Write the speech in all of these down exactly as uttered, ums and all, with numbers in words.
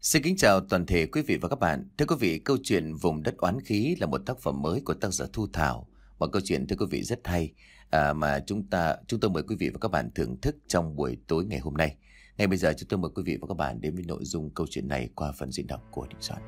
Xin kính chào toàn thể quý vị và các bạn. Thưa quý vị, câu chuyện Vùng đất oán khí là một tác phẩm mới của tác giả Thu Thảo. Một câu chuyện thưa quý vị rất hay à, mà chúng ta chúng tôi mời quý vị và các bạn thưởng thức trong buổi tối ngày hôm nay. Ngay bây giờ chúng tôi mời quý vị và các bạn đến với nội dung câu chuyện này qua phần diễn đọc của Đình Soạn.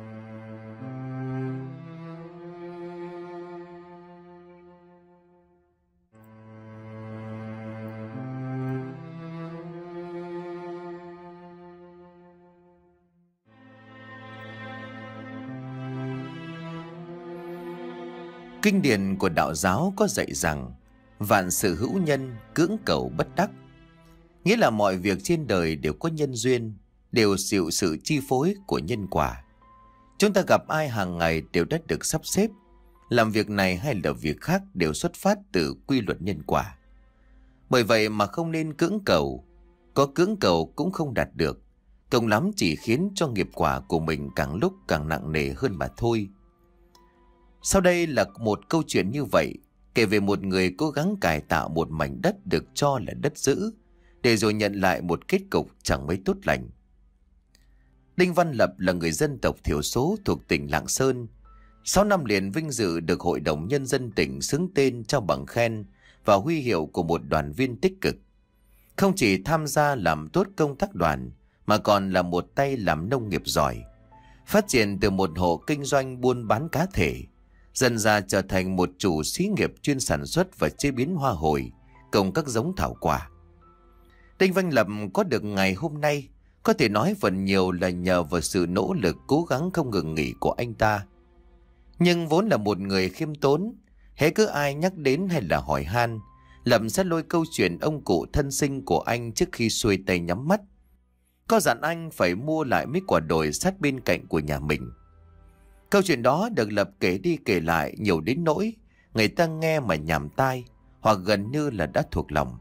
Kinh điển của đạo giáo có dạy rằng vạn sự hữu nhân, cưỡng cầu bất đắc. Nghĩa là mọi việc trên đời đều có nhân duyên, đều chịu sự chi phối của nhân quả. Chúng ta gặp ai hàng ngày đều đã được sắp xếp. Làm việc này hay là việc khác đều xuất phát từ quy luật nhân quả. Bởi vậy mà không nên cưỡng cầu. Có cưỡng cầu cũng không đạt được. Cùng lắm chỉ khiến cho nghiệp quả của mình càng lúc càng nặng nề hơn mà thôi. Sau đây là một câu chuyện như vậy, kể về một người cố gắng cải tạo một mảnh đất được cho là đất dữ, để rồi nhận lại một kết cục chẳng mấy tốt lành. Đinh Văn Lập là người dân tộc thiểu số thuộc tỉnh Lạng Sơn. Sáu năm liền vinh dự được Hội đồng Nhân dân tỉnh xướng tên trao bằng khen và huy hiệu của một đoàn viên tích cực. Không chỉ tham gia làm tốt công tác đoàn, mà còn là một tay làm nông nghiệp giỏi. Phát triển từ một hộ kinh doanh buôn bán cá thể, dần ra trở thành một chủ xí nghiệp chuyên sản xuất và chế biến hoa hồi cùng các giống thảo quả. Đinh Văn Lập có được ngày hôm nay có thể nói phần nhiều là nhờ vào sự nỗ lực cố gắng không ngừng nghỉ của anh ta. Nhưng vốn là một người khiêm tốn, hễ cứ ai nhắc đến hay là hỏi han, Lập sẽ lôi câu chuyện ông cụ thân sinh của anh trước khi xuôi tay nhắm mắt. Có dặn anh phải mua lại mấy quả đồi sát bên cạnh của nhà mình. Câu chuyện đó được Lập kể đi kể lại nhiều đến nỗi người ta nghe mà nhàm tai, hoặc gần như là đã thuộc lòng.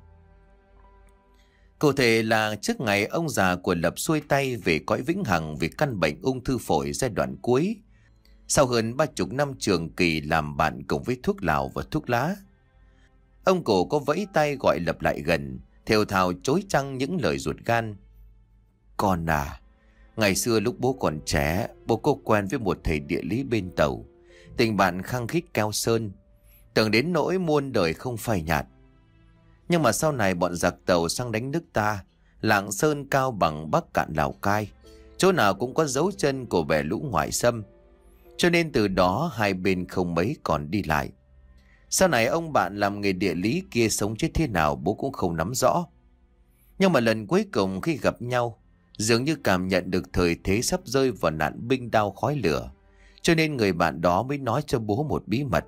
Cụ thể là trước ngày ông già của Lập xuôi tay về cõi vĩnh hằng vì căn bệnh ung thư phổi giai đoạn cuối, sau hơn ba chục năm trường kỳ làm bạn cùng với thuốc lào và thuốc lá. Ông cụ có vẫy tay gọi Lập lại gần, thều thào chối chăng những lời ruột gan. Con à, ngày xưa lúc bố còn trẻ, bố có quen với một thầy địa lý bên Tàu. Tình bạn khăng khít keo sơn, tưởng đến nỗi muôn đời không phai nhạt. Nhưng mà sau này bọn giặc Tàu sang đánh nước ta, Lạng Sơn, Cao Bằng, Bắc Cạn, Lào Cai, chỗ nào cũng có dấu chân của bè lũ ngoại xâm. Cho nên từ đó hai bên không mấy còn đi lại. Sau này ông bạn làm nghề địa lý kia sống chết thế nào bố cũng không nắm rõ. Nhưng mà lần cuối cùng khi gặp nhau, dường như cảm nhận được thời thế sắp rơi vào nạn binh đao khói lửa, cho nên người bạn đó mới nói cho bố một bí mật.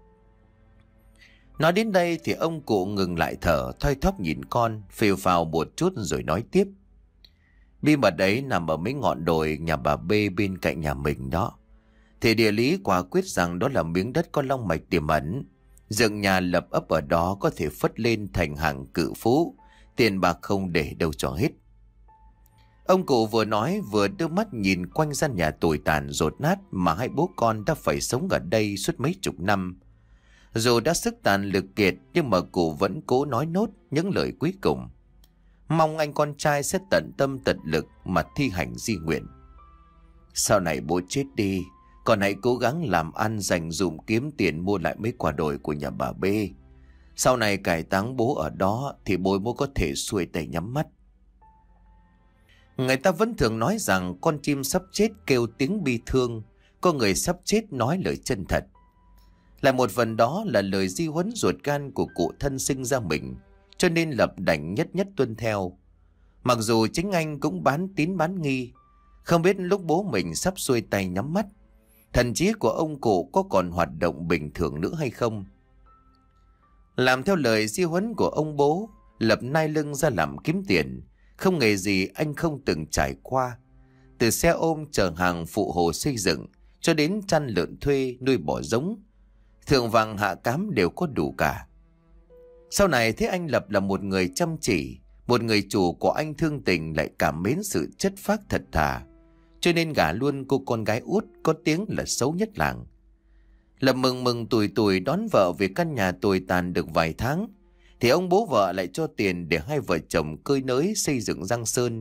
Nói đến đây thì ông cụ ngừng lại thở, thoi thóp nhìn con, phều phào một chút rồi nói tiếp. Bí mật ấy nằm ở mấy ngọn đồi nhà bà B bên cạnh nhà mình đó. Thì địa lý quả quyết rằng đó là miếng đất có long mạch tiềm ẩn. Dựng nhà lập ấp ở đó có thể phất lên thành hàng cự phú, tiền bạc không để đâu cho hết. Ông cụ vừa nói vừa đưa mắt nhìn quanh gian nhà tồi tàn dột nát mà hai bố con đã phải sống ở đây suốt mấy chục năm. Dù đã sức tàn lực kiệt nhưng mà cụ vẫn cố nói nốt những lời cuối cùng. Mong anh con trai sẽ tận tâm tận lực mà thi hành di nguyện. Sau này bố chết đi, con hãy cố gắng làm ăn dành dụm kiếm tiền mua lại mấy quả đồi của nhà bà B. Sau này cải táng bố ở đó thì bố mới có thể xuôi tay nhắm mắt. Người ta vẫn thường nói rằng con chim sắp chết kêu tiếng bi thương, có người sắp chết nói lời chân thật. Lại một phần đó là lời di huấn ruột gan của cụ thân sinh ra mình, cho nên Lập đành nhất nhất tuân theo. Mặc dù chính anh cũng bán tín bán nghi, không biết lúc bố mình sắp xuôi tay nhắm mắt, thần trí của ông cụ có còn hoạt động bình thường nữa hay không. Làm theo lời di huấn của ông bố, Lập nai lưng ra làm kiếm tiền. Không nghề gì anh không từng trải qua. Từ xe ôm chở hàng phụ hồ xây dựng cho đến chăn lợn thuê nuôi bò giống, thượng vàng hạ cám đều có đủ cả. Sau này thấy anh Lập là một người chăm chỉ, một người chủ của anh thương tình lại cảm mến sự chất phác thật thà, cho nên gả luôn cô con gái út có tiếng là xấu nhất làng. Lập mừng mừng tủi tủi đón vợ về căn nhà tồi tàn được vài tháng, thì ông bố vợ lại cho tiền để hai vợ chồng cơi nới xây dựng giang sơn,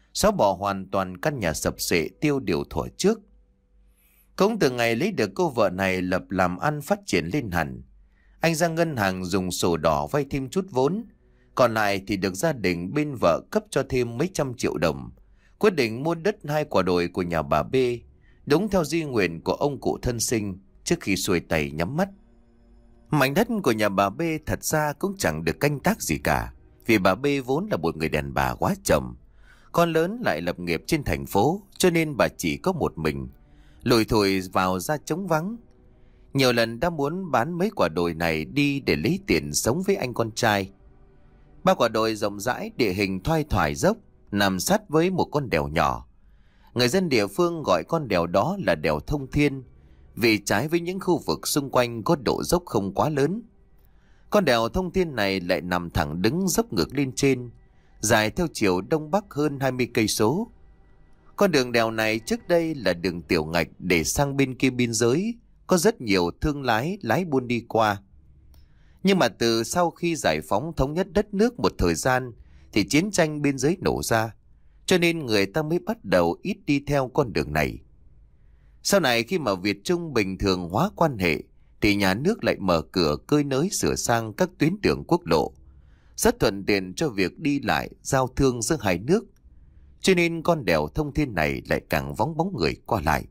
xóa bỏ hoàn toàn căn nhà sập xệ tiêu điều thuở trước. Cũng từ ngày lấy được cô vợ này, Lập làm ăn phát triển lên hẳn. Anh ra ngân hàng dùng sổ đỏ vay thêm chút vốn, còn lại thì được gia đình bên vợ cấp cho thêm mấy trăm triệu đồng. Quyết định mua đất hai quả đồi của nhà bà B, đúng theo di nguyện của ông cụ thân sinh trước khi xuôi tay nhắm mắt. Mảnh đất của nhà bà B thật ra cũng chẳng được canh tác gì cả, vì bà B vốn là một người đàn bà quá chồng. Con lớn lại lập nghiệp trên thành phố, cho nên bà chỉ có một mình, lủi thủi vào ra trống vắng. Nhiều lần đã muốn bán mấy quả đồi này đi để lấy tiền sống với anh con trai. Ba quả đồi rộng rãi, địa hình thoai thoải dốc, nằm sát với một con đèo nhỏ. Người dân địa phương gọi con đèo đó là đèo Thông Thiên, vì trái với những khu vực xung quanh có độ dốc không quá lớn. Con đèo Thông Thiên này lại nằm thẳng đứng dốc ngược lên trên, dài theo chiều đông bắc hơn hai mươi cây số. Con đường đèo này trước đây là đường tiểu ngạch để sang bên kia biên giới, có rất nhiều thương lái lái buôn đi qua. Nhưng mà từ sau khi giải phóng thống nhất đất nước một thời gian thì chiến tranh biên giới nổ ra, cho nên người ta mới bắt đầu ít đi theo con đường này. Sau này khi mà Việt Trung bình thường hóa quan hệ thì nhà nước lại mở cửa cơi nới sửa sang các tuyến đường quốc lộ, rất thuận tiện cho việc đi lại giao thương giữa hai nước, cho nên con đèo Thông Thiên này lại càng vắng bóng người qua lại.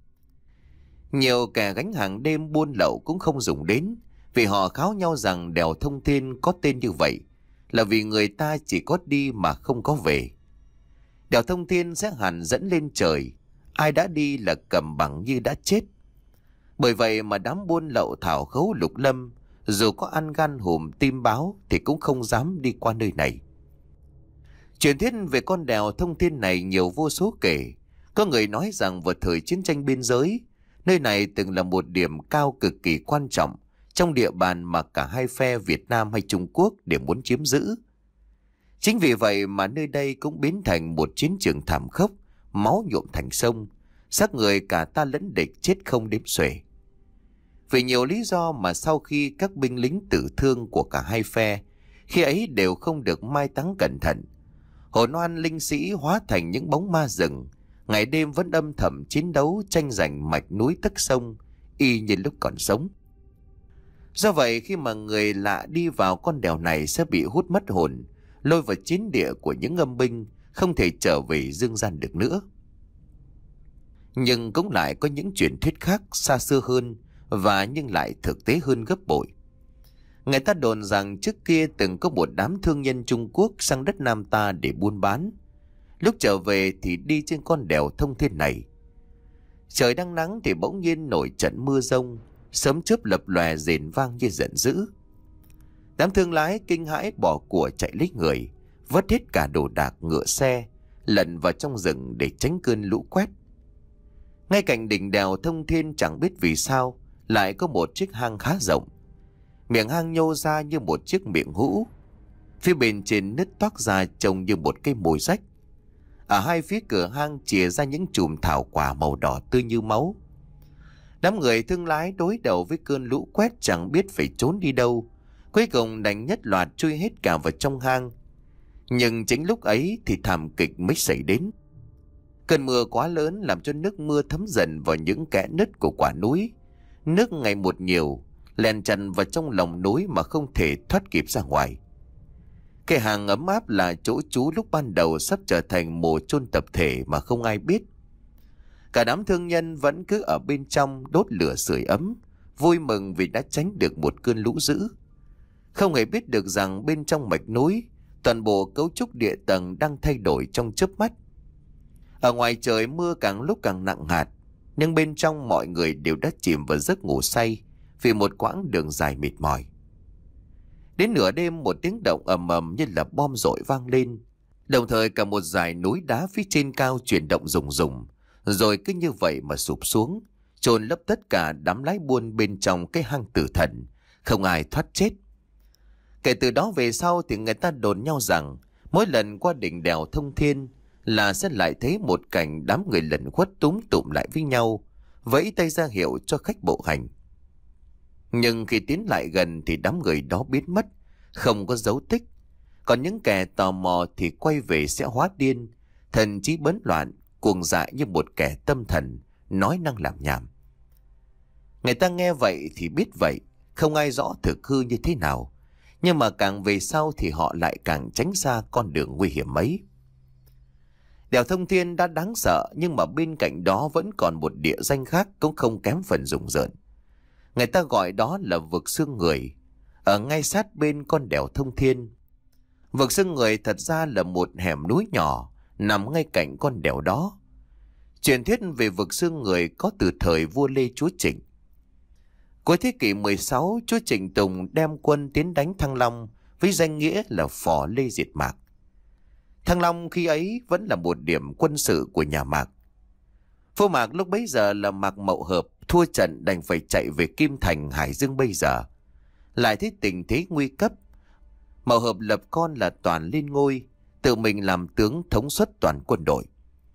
Nhiều kẻ gánh hàng đêm buôn lậu cũng không dùng đến, vì họ kháo nhau rằng đèo Thông Thiên có tên như vậy là vì người ta chỉ có đi mà không có về. Đèo Thông Thiên sẽ hẳn dẫn lên trời, ai đã đi là cầm bằng như đã chết. Bởi vậy mà đám buôn lậu thảo khấu lục lâm, dù có ăn gan hùm tim báo thì cũng không dám đi qua nơi này. Truyền thuyết về con đèo Thông Thiên này nhiều vô số kể. Có người nói rằng vào thời chiến tranh biên giới, nơi này từng là một điểm cao cực kỳ quan trọng trong địa bàn mà cả hai phe Việt Nam hay Trung Quốc đều muốn chiếm giữ. Chính vì vậy mà nơi đây cũng biến thành một chiến trường thảm khốc, máu nhuộm thành sông, xác người cả ta lẫn địch chết không đếm xuể. Vì nhiều lý do mà sau khi các binh lính tử thương của cả hai phe khi ấy đều không được mai táng cẩn thận, hồn oan linh sĩ hóa thành những bóng ma rừng, ngày đêm vẫn âm thầm chiến đấu tranh giành mạch núi tấc sông, y như lúc còn sống. Do vậy khi mà người lạ đi vào con đèo này sẽ bị hút mất hồn, lôi vào chiến địa của những âm binh, không thể trở về dương gian được nữa. Nhưng cũng lại có những truyền thuyết khác xa xưa hơn và nhưng lại thực tế hơn gấp bội. Người ta đồn rằng trước kia từng có một đám thương nhân Trung Quốc sang đất Nam ta để buôn bán. Lúc trở về thì đi trên con đèo Thông Thiên này. Trời đang nắng thì bỗng nhiên nổi trận mưa rông, sấm chớp lập lòe rền vang như giận dữ. Đám thương lái kinh hãi bỏ của chạy lấy người, vớt hết cả đồ đạc ngựa xe, lẩn vào trong rừng để tránh cơn lũ quét. Ngay cạnh đỉnh đèo Thông Thiên chẳng biết vì sao lại có một chiếc hang khá rộng. Miệng hang nhô ra như một chiếc miệng hũ, phía bên trên nứt toác ra trông như một cây mồi rách. Ở hai phía cửa hang chìa ra những chùm thảo quả màu đỏ tươi như máu. Đám người thương lái đối đầu với cơn lũ quét chẳng biết phải trốn đi đâu, cuối cùng đành nhất loạt chui hết cả vào trong hang. Nhưng chính lúc ấy thì thảm kịch mới xảy đến. Cơn mưa quá lớn làm cho nước mưa thấm dần vào những kẽ nứt của quả núi. Nước ngày một nhiều, len chặt vào trong lòng núi mà không thể thoát kịp ra ngoài. Cái hang ấm áp là chỗ trú lúc ban đầu sắp trở thành mồ chôn tập thể mà không ai biết. Cả đám thương nhân vẫn cứ ở bên trong đốt lửa sưởi ấm, vui mừng vì đã tránh được một cơn lũ dữ. Không hề biết được rằng bên trong mạch núi, toàn bộ cấu trúc địa tầng đang thay đổi trong chớp mắt. Ở ngoài trời mưa càng lúc càng nặng hạt, nhưng bên trong mọi người đều đã chìm vào giấc ngủ say vì một quãng đường dài mệt mỏi. Đến nửa đêm một tiếng động ầm ầm như là bom dội vang lên, đồng thời cả một dải núi đá phía trên cao chuyển động rùng rùng, rồi cứ như vậy mà sụp xuống, chôn lấp tất cả đám lái buôn bên trong cái hang tử thần, không ai thoát chết. Kể từ đó về sau thì người ta đồn nhau rằng mỗi lần qua đỉnh đèo Thông Thiên là sẽ lại thấy một cảnh đám người lẩn khuất túm tụm lại với nhau, vẫy tay ra hiệu cho khách bộ hành. Nhưng khi tiến lại gần thì đám người đó biến mất, không có dấu tích. Còn những kẻ tò mò thì quay về sẽ hóa điên, thần trí bấn loạn, cuồng dại như một kẻ tâm thần, nói năng làm nhảm. Người ta nghe vậy thì biết vậy, không ai rõ thực hư như thế nào. Nhưng mà càng về sau thì họ lại càng tránh xa con đường nguy hiểm ấy. Đèo Thông Thiên đã đáng sợ, nhưng mà bên cạnh đó vẫn còn một địa danh khác cũng không kém phần rùng rợn. Người ta gọi đó là vực xương người, ở ngay sát bên con đèo Thông Thiên. Vực xương người thật ra là một hẻm núi nhỏ nằm ngay cạnh con đèo đó. Truyền thuyết về vực xương người có từ thời vua Lê Chúa Trịnh. Cuối thế kỷ mười sáu, chúa Trịnh Tùng đem quân tiến đánh Thăng Long với danh nghĩa là phò Lê diệt Mạc. Thăng Long khi ấy vẫn là một điểm quân sự của nhà Mạc. Vua Mạc lúc bấy giờ là Mạc Mậu Hợp thua trận đành phải chạy về Kim Thành, Hải Dương bây giờ. Lại thấy tình thế nguy cấp, Mậu Hợp lập con là Toàn lên ngôi, tự mình làm tướng thống suất toàn quân đội.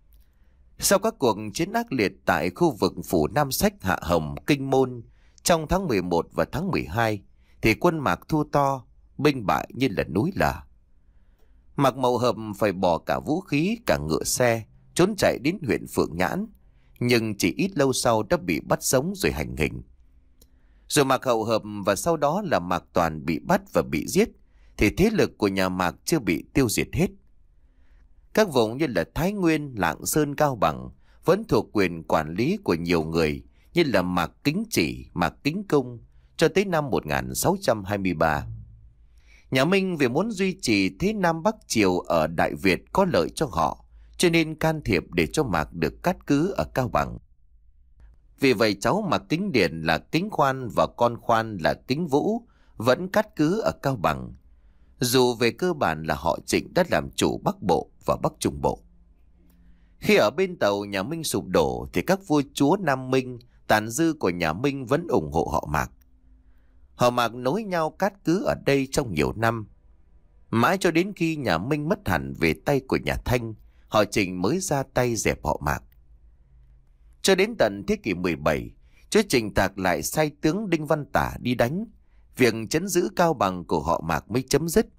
Sau các cuộc chiến ác liệt tại khu vực phủ Nam Sách, Hạ Hồng, Kinh Môn trong tháng mười một và tháng mười hai, thì quân Mạc thua to, binh bại như là núi lở. Mạc Mậu Hợp phải bỏ cả vũ khí, cả ngựa xe, trốn chạy đến huyện Phượng Nhãn, nhưng chỉ ít lâu sau đã bị bắt sống rồi hành hình. Rồi Mạc Hậu Hợp và sau đó là Mạc Toàn bị bắt và bị giết, thì thế lực của nhà Mạc chưa bị tiêu diệt hết. Các vùng như là Thái Nguyên, Lạng Sơn, Cao Bằng vẫn thuộc quyền quản lý của nhiều người như là Mạc Kính Chỉ, Mạc Kính Công cho tới năm một nghìn sáu trăm hai mươi ba. Nhà Minh vì muốn duy trì thế Nam Bắc Triều ở Đại Việt có lợi cho họ, cho nên can thiệp để cho Mạc được cát cứ ở Cao Bằng. Vì vậy cháu Mạc Kính Điển là Kính Khoan và con Khoan là Kính Vũ vẫn cát cứ ở Cao Bằng, dù về cơ bản là họ Trịnh đã làm chủ Bắc Bộ và Bắc Trung Bộ. Khi ở bên Tàu nhà Minh sụp đổ thì các vua chúa Nam Minh, tàn dư của nhà Minh vẫn ủng hộ họ Mạc. Họ Mạc nối nhau cát cứ ở đây trong nhiều năm. Mãi cho đến khi nhà Minh mất hẳn về tay của nhà Thanh, họ Trịnh mới ra tay dẹp họ Mạc. Cho đến tận thế kỷ mười bảy, chúa Trịnh Tạc lại sai tướng Đinh Văn Tả đi đánh, việc trấn giữ Cao Bằng của họ Mạc mới chấm dứt.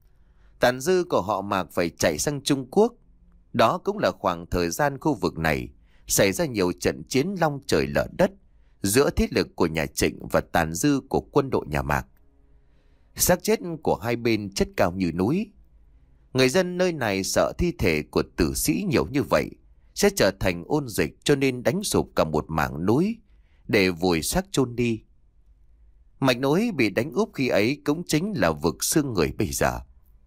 Tàn dư của họ Mạc phải chạy sang Trung Quốc. Đó cũng là khoảng thời gian khu vực này xảy ra nhiều trận chiến long trời lở đất giữa thế lực của nhà Trịnh và tàn dư của quân đội nhà Mạc. Xác chết của hai bên chất cao như núi. Người dân nơi này sợ thi thể của tử sĩ nhiều như vậy sẽ trở thành ôn dịch, cho nên đánh sụp cả một mảng núi để vùi xác chôn đi. Mạch núi bị đánh úp khi ấy cũng chính là vực xương người bây giờ.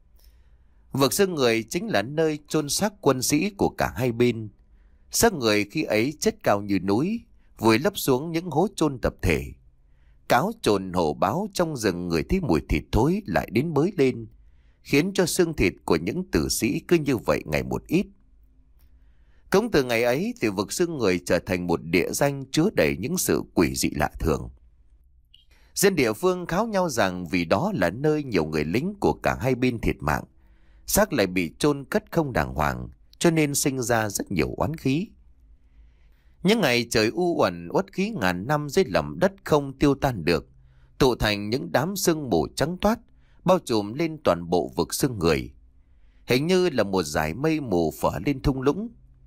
Vực xương người chính là nơi chôn xác quân sĩ của cả hai bên. Xác người khi ấy chất cao như núi, vùi lấp xuống những hố chôn tập thể. Cáo trồn hổ báo trong rừng người thấy mùi thịt thối lại đến bới lên, khiến cho xương thịt của những tử sĩ cứ như vậy ngày một ít. Cũng từ ngày ấy thì vực xương người trở thành một địa danh chứa đầy những sự quỷ dị lạ thường. Dân địa phương kháo nhau rằng vì đó là nơi nhiều người lính của cả hai bên thiệt mạng, xác lại bị chôn cất không đàng hoàng, cho nên sinh ra rất nhiều oán khí. Những ngày trời u uẩn uất khí ngàn năm dưới lòng đất không tiêu tan được, tụ thành những đám sương mù trắng toát, bao trùm lên toàn bộ vực xương người. Hình như là một dải mây mù phở lên thung lũng.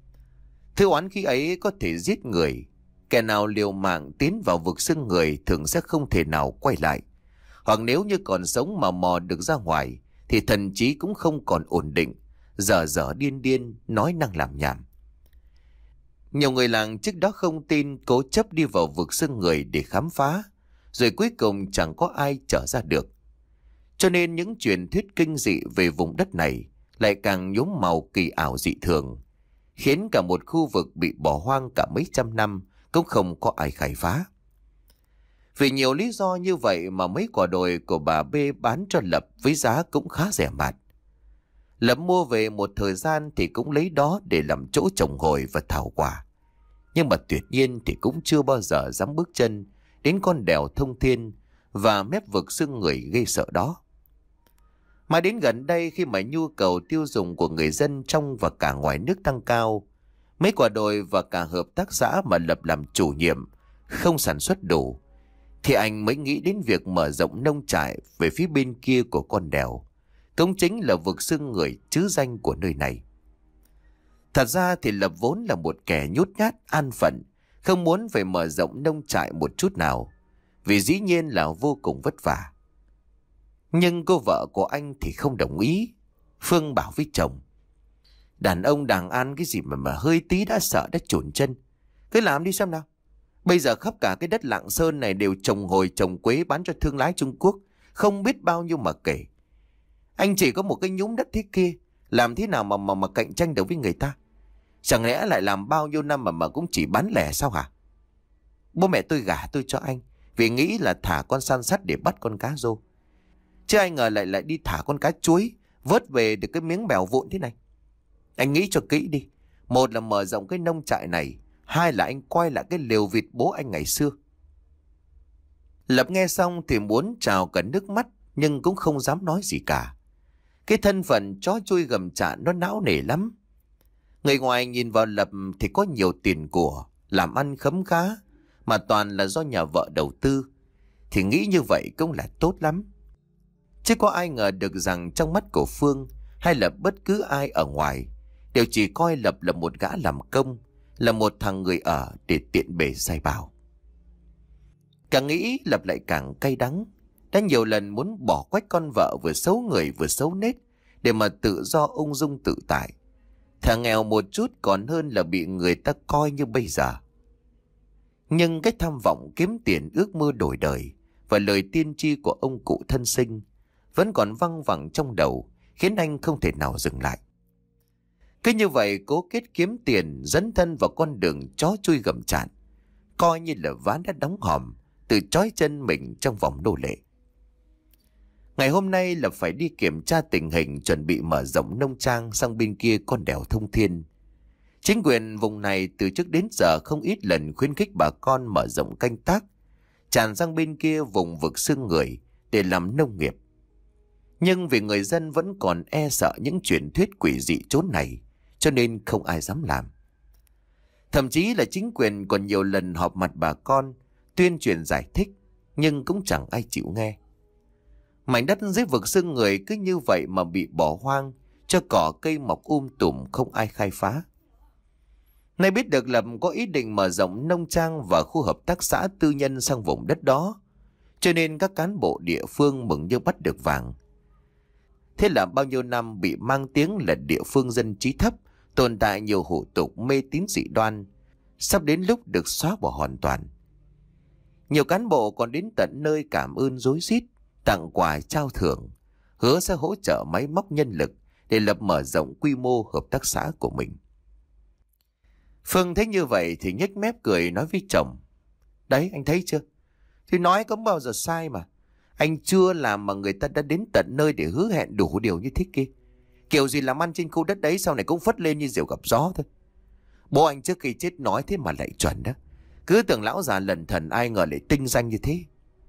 Thứ oán khí ấy có thể giết người. Kẻ nào liều mạng tiến vào vực xương người thường sẽ không thể nào quay lại. Hoặc nếu như còn sống mà mò được ra ngoài thì thần trí cũng không còn ổn định, dở dở điên điên, nói năng làm nhảm. Nhiều người làng trước đó không tin, cố chấp đi vào vực xương người để khám phá, rồi cuối cùng chẳng có ai trở ra được. Cho nên những truyền thuyết kinh dị về vùng đất này lại càng nhuốm màu kỳ ảo dị thường, khiến cả một khu vực bị bỏ hoang cả mấy trăm năm cũng không có ai khai phá. Vì nhiều lý do như vậy mà mấy quả đồi của bà B bán cho Lập với giá cũng khá rẻ mạt. Lập mua về một thời gian thì cũng lấy đó để làm chỗ trồng hồi và thảo quả. Nhưng mà tuyệt nhiên thì cũng chưa bao giờ dám bước chân đến con đèo Thông Thiên và mép vực xương người ghê sợ đó. Mà đến gần đây, khi mà nhu cầu tiêu dùng của người dân trong và cả ngoài nước tăng cao, mấy quả đồi và cả hợp tác xã mà Lập làm chủ nhiệm không sản xuất đủ, thì anh mới nghĩ đến việc mở rộng nông trại về phía bên kia của con đèo, cũng chính là vực xương người trứ danh của nơi này. Thật ra thì Lập vốn là một kẻ nhút nhát, an phận, không muốn phải mở rộng nông trại một chút nào, vì dĩ nhiên là vô cùng vất vả. Nhưng cô vợ của anh thì không đồng ý. Phương bảo với chồng: đàn ông đàng an cái gì mà mà hơi tí đã sợ đã chổn chân. Cứ làm đi xem nào. Bây giờ khắp cả cái đất Lạng Sơn này đều trồng hồi trồng quế bán cho thương lái Trung Quốc, không biết bao nhiêu mà kể. Anh chỉ có một cái nhúm đất thế kia, làm thế nào mà mà mà cạnh tranh được với người ta? Chẳng lẽ lại làm bao nhiêu năm mà mà cũng chỉ bán lẻ sao hả? Bố mẹ tôi gả tôi cho anh vì nghĩ là thả con san sắt để bắt con cá rô, chứ ai ngờ lại lại đi thả con cá chuối, vớt về được cái miếng bèo vụn thế này. Anh nghĩ cho kỹ đi. Một là mở rộng cái nông trại này, hai là anh quay lại cái lều vịt bố anh ngày xưa. Lập nghe xong thì muốn trào cả nước mắt, nhưng cũng không dám nói gì cả. Cái thân phận chó chui gầm chạ nó não nề lắm. Người ngoài nhìn vào Lập thì có nhiều tiền của, làm ăn khấm khá, mà toàn là do nhà vợ đầu tư, thì nghĩ như vậy cũng là tốt lắm. Chứ có ai ngờ được rằng trong mắt của Phương hay là bất cứ ai ở ngoài đều chỉ coi Lập là một gã làm công, là một thằng người ở để tiện bề sai bảo. Càng nghĩ Lập lại càng cay đắng. Đã nhiều lần muốn bỏ quách con vợ vừa xấu người vừa xấu nết để mà tự do ung dung tự tại. Thằng nghèo một chút còn hơn là bị người ta coi như bây giờ. Nhưng cái tham vọng kiếm tiền, ước mơ đổi đời và lời tiên tri của ông cụ thân sinh vẫn còn văng vẳng trong đầu, khiến anh không thể nào dừng lại. Cứ như vậy cố kết kiếm tiền, dấn thân vào con đường chó chui gầm chạn, coi như là ván đã đóng hòm, tự trói chân mình trong vòng nô lệ. Ngày hôm nay là phải đi kiểm tra tình hình, chuẩn bị mở rộng nông trang sang bên kia con đèo Thông Thiên. Chính quyền vùng này từ trước đến giờ không ít lần khuyến khích bà con mở rộng canh tác, tràn sang bên kia vùng vực xương người để làm nông nghiệp. Nhưng vì người dân vẫn còn e sợ những truyền thuyết quỷ dị chốn này, cho nên không ai dám làm. Thậm chí là chính quyền còn nhiều lần họp mặt bà con, tuyên truyền giải thích, nhưng cũng chẳng ai chịu nghe. Mảnh đất dưới vực xương người cứ như vậy mà bị bỏ hoang, cho cỏ cây mọc um tùm, không ai khai phá. Nay biết được Lập có ý định mở rộng nông trang và khu hợp tác xã tư nhân sang vùng đất đó, cho nên các cán bộ địa phương mừng như bắt được vàng. Thế là bao nhiêu năm bị mang tiếng là địa phương dân trí thấp, tồn tại nhiều hủ tục mê tín dị đoan, sắp đến lúc được xóa bỏ hoàn toàn. Nhiều cán bộ còn đến tận nơi cảm ơn rối rít, tặng quà trao thưởng, hứa sẽ hỗ trợ máy móc nhân lực để Lập mở rộng quy mô hợp tác xã của mình. Phương thấy như vậy thì nhếch mép cười nói với chồng: đấy, anh thấy chưa? Thì nói có bao giờ sai mà. Anh chưa làm mà người ta đã đến tận nơi để hứa hẹn đủ điều như thế kia. Kiểu gì làm ăn trên khu đất đấy sau này cũng phất lên như diều gặp gió thôi. Bố anh trước khi chết nói thế mà lại chuẩn đó. Cứ tưởng lão già lẩn thẩn, ai ngờ lại tinh danh như thế.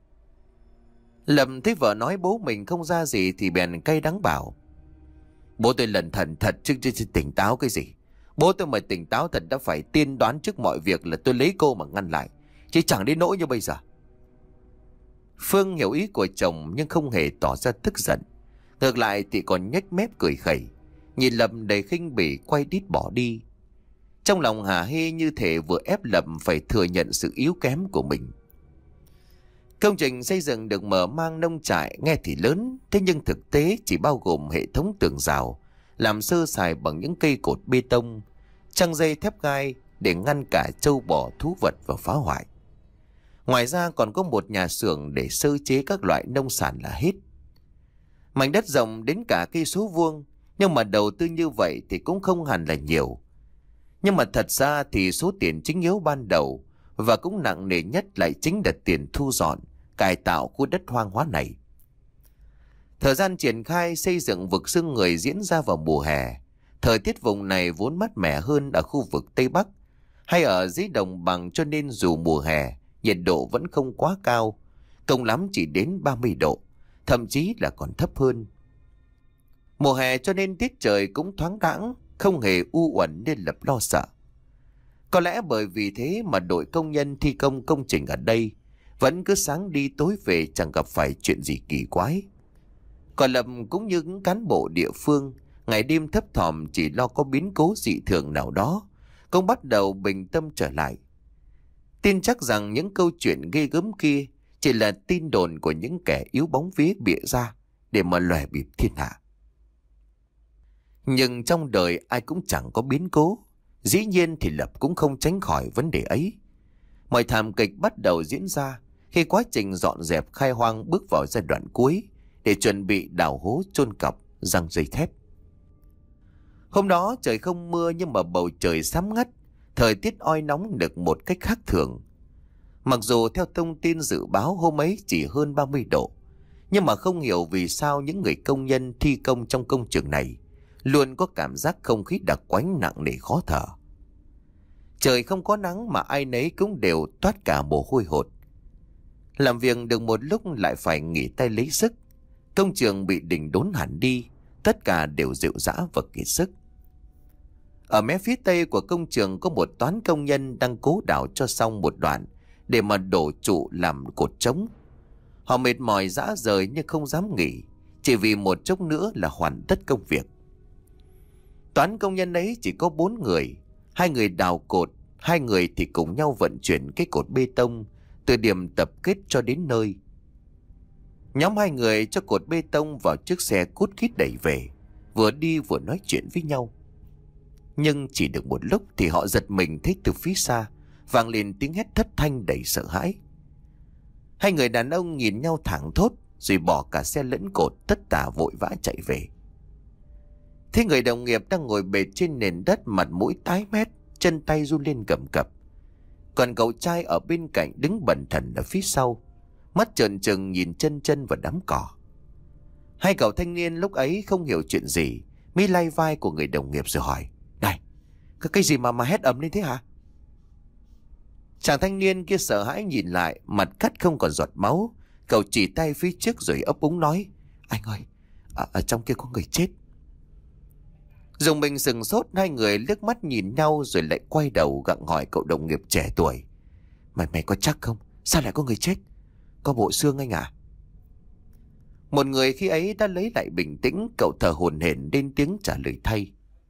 Lập thấy vợ nói bố mình không ra gì thì bèn cay đắng bảo: bố tôi lẩn thẩn thật chứ, chứ, chứ tỉnh táo cái gì. Bố tôi mà tỉnh táo thật đã phải tiên đoán trước mọi việc là tôi lấy cô mà ngăn lại, chứ chẳng đến nỗi như bây giờ. Phương hiểu ý của chồng nhưng không hề tỏ ra tức giận. Ngược lại thì còn nhếch mép cười khẩy, nhìn Lập đầy khinh bỉ quay đít bỏ đi. Trong lòng hả hê như thể vừa ép Lập phải thừa nhận sự yếu kém của mình. Công trình xây dựng được mở mang nông trại nghe thì lớn, thế nhưng thực tế chỉ bao gồm hệ thống tường rào, làm sơ sài bằng những cây cột bê tông, trăng dây thép gai để ngăn cả trâu bò thú vật và phá hoại. Ngoài ra còn có một nhà xưởng để sơ chế các loại nông sản là hết. Mảnh đất rộng đến cả cây số vuông, nhưng mà đầu tư như vậy thì cũng không hẳn là nhiều. Nhưng mà thật ra thì số tiền chính yếu ban đầu và cũng nặng nề nhất lại chính là tiền thu dọn, cải tạo khu đất hoang hóa này. Thời gian triển khai xây dựng vực xương người diễn ra vào mùa hè. Thời tiết vùng này vốn mát mẻ hơn ở khu vực Tây Bắc hay ở dưới đồng bằng, cho nên dù mùa hè nhiệt độ vẫn không quá cao, cùng lắm chỉ đến ba mươi độ, thậm chí là còn thấp hơn. Mùa hè cho nên tiết trời cũng thoáng đãng, không hề u uẩn nên Lập lo sợ. Có lẽ bởi vì thế mà đội công nhân thi công công trình ở đây vẫn cứ sáng đi tối về, chẳng gặp phải chuyện gì kỳ quái. Còn Lập cũng như những cán bộ địa phương ngày đêm thấp thỏm chỉ lo có biến cố dị thường nào đó, cũng bắt đầu bình tâm trở lại. Tin chắc rằng những câu chuyện ghê gớm kia chỉ là tin đồn của những kẻ yếu bóng vía bịa ra để mà lòe bịp thiên hạ. Nhưng trong đời ai cũng chẳng có biến cố, dĩ nhiên thì Lập cũng không tránh khỏi vấn đề ấy. Mọi thảm kịch bắt đầu diễn ra khi quá trình dọn dẹp khai hoang bước vào giai đoạn cuối để chuẩn bị đào hố chôn cọc răng dây thép. Hôm đó trời không mưa nhưng mà bầu trời xám ngắt, thời tiết oi nóng được một cách khác thường. Mặc dù theo thông tin dự báo hôm ấy chỉ hơn ba mươi độ, nhưng mà không hiểu vì sao những người công nhân thi công trong công trường này luôn có cảm giác không khí đặc quánh nặng nề khó thở. Trời không có nắng mà ai nấy cũng đều toát cả mồ hôi hột. Làm việc được một lúc lại phải nghỉ tay lấy sức. Công trường bị đình đốn hẳn đi, tất cả đều rệu rã và kiệt sức. Ở mé phía tây của công trường có một toán công nhân đang cố đào cho xong một đoạn để mà đổ trụ làm cột trống. Họ mệt mỏi rã rời nhưng không dám nghỉ, chỉ vì một chốc nữa là hoàn tất công việc. Toán công nhân ấy chỉ có bốn người, hai người đào cột, hai người thì cùng nhau vận chuyển cái cột bê tông từ điểm tập kết cho đến nơi. Nhóm hai người cho cột bê tông vào chiếc xe cút kít đẩy về, vừa đi vừa nói chuyện với nhau. Nhưng chỉ được một lúc thì họ giật mình thấy từ phía xa vang lên tiếng hét thất thanh đầy sợ hãi. Hai người đàn ông nhìn nhau thảng thốt rồi bỏ cả xe lẫn cột tất tả vội vã chạy về. Thế người đồng nghiệp đang ngồi bệt trên nền đất, mặt mũi tái mét, chân tay run lên cầm cập. Còn cậu trai ở bên cạnh đứng bần thần ở phía sau, mắt trợn trừng nhìn chân chân vào đám cỏ. Hai cậu thanh niên lúc ấy không hiểu chuyện gì, mới lay vai của người đồng nghiệp rồi hỏi: "Này, cái cái gì mà mà hét ầm lên thế hả?" Chàng thanh niên kia sợ hãi nhìn lại, mặt cắt không còn giọt máu. Cậu chỉ tay phía trước rồi ấp úng nói: "Anh ơi, ở, ở trong kia có người chết." Dùng mình sừng sốt, hai người liếc mắt nhìn nhau rồi lại quay đầu gặng hỏi cậu đồng nghiệp trẻ tuổi: Mày mày có chắc không? Sao lại có người chết? Có bộ xương anh à?" Một người khi ấy đã lấy lại bình tĩnh, cậu thở hổn hển lên tiếng trả lời thay.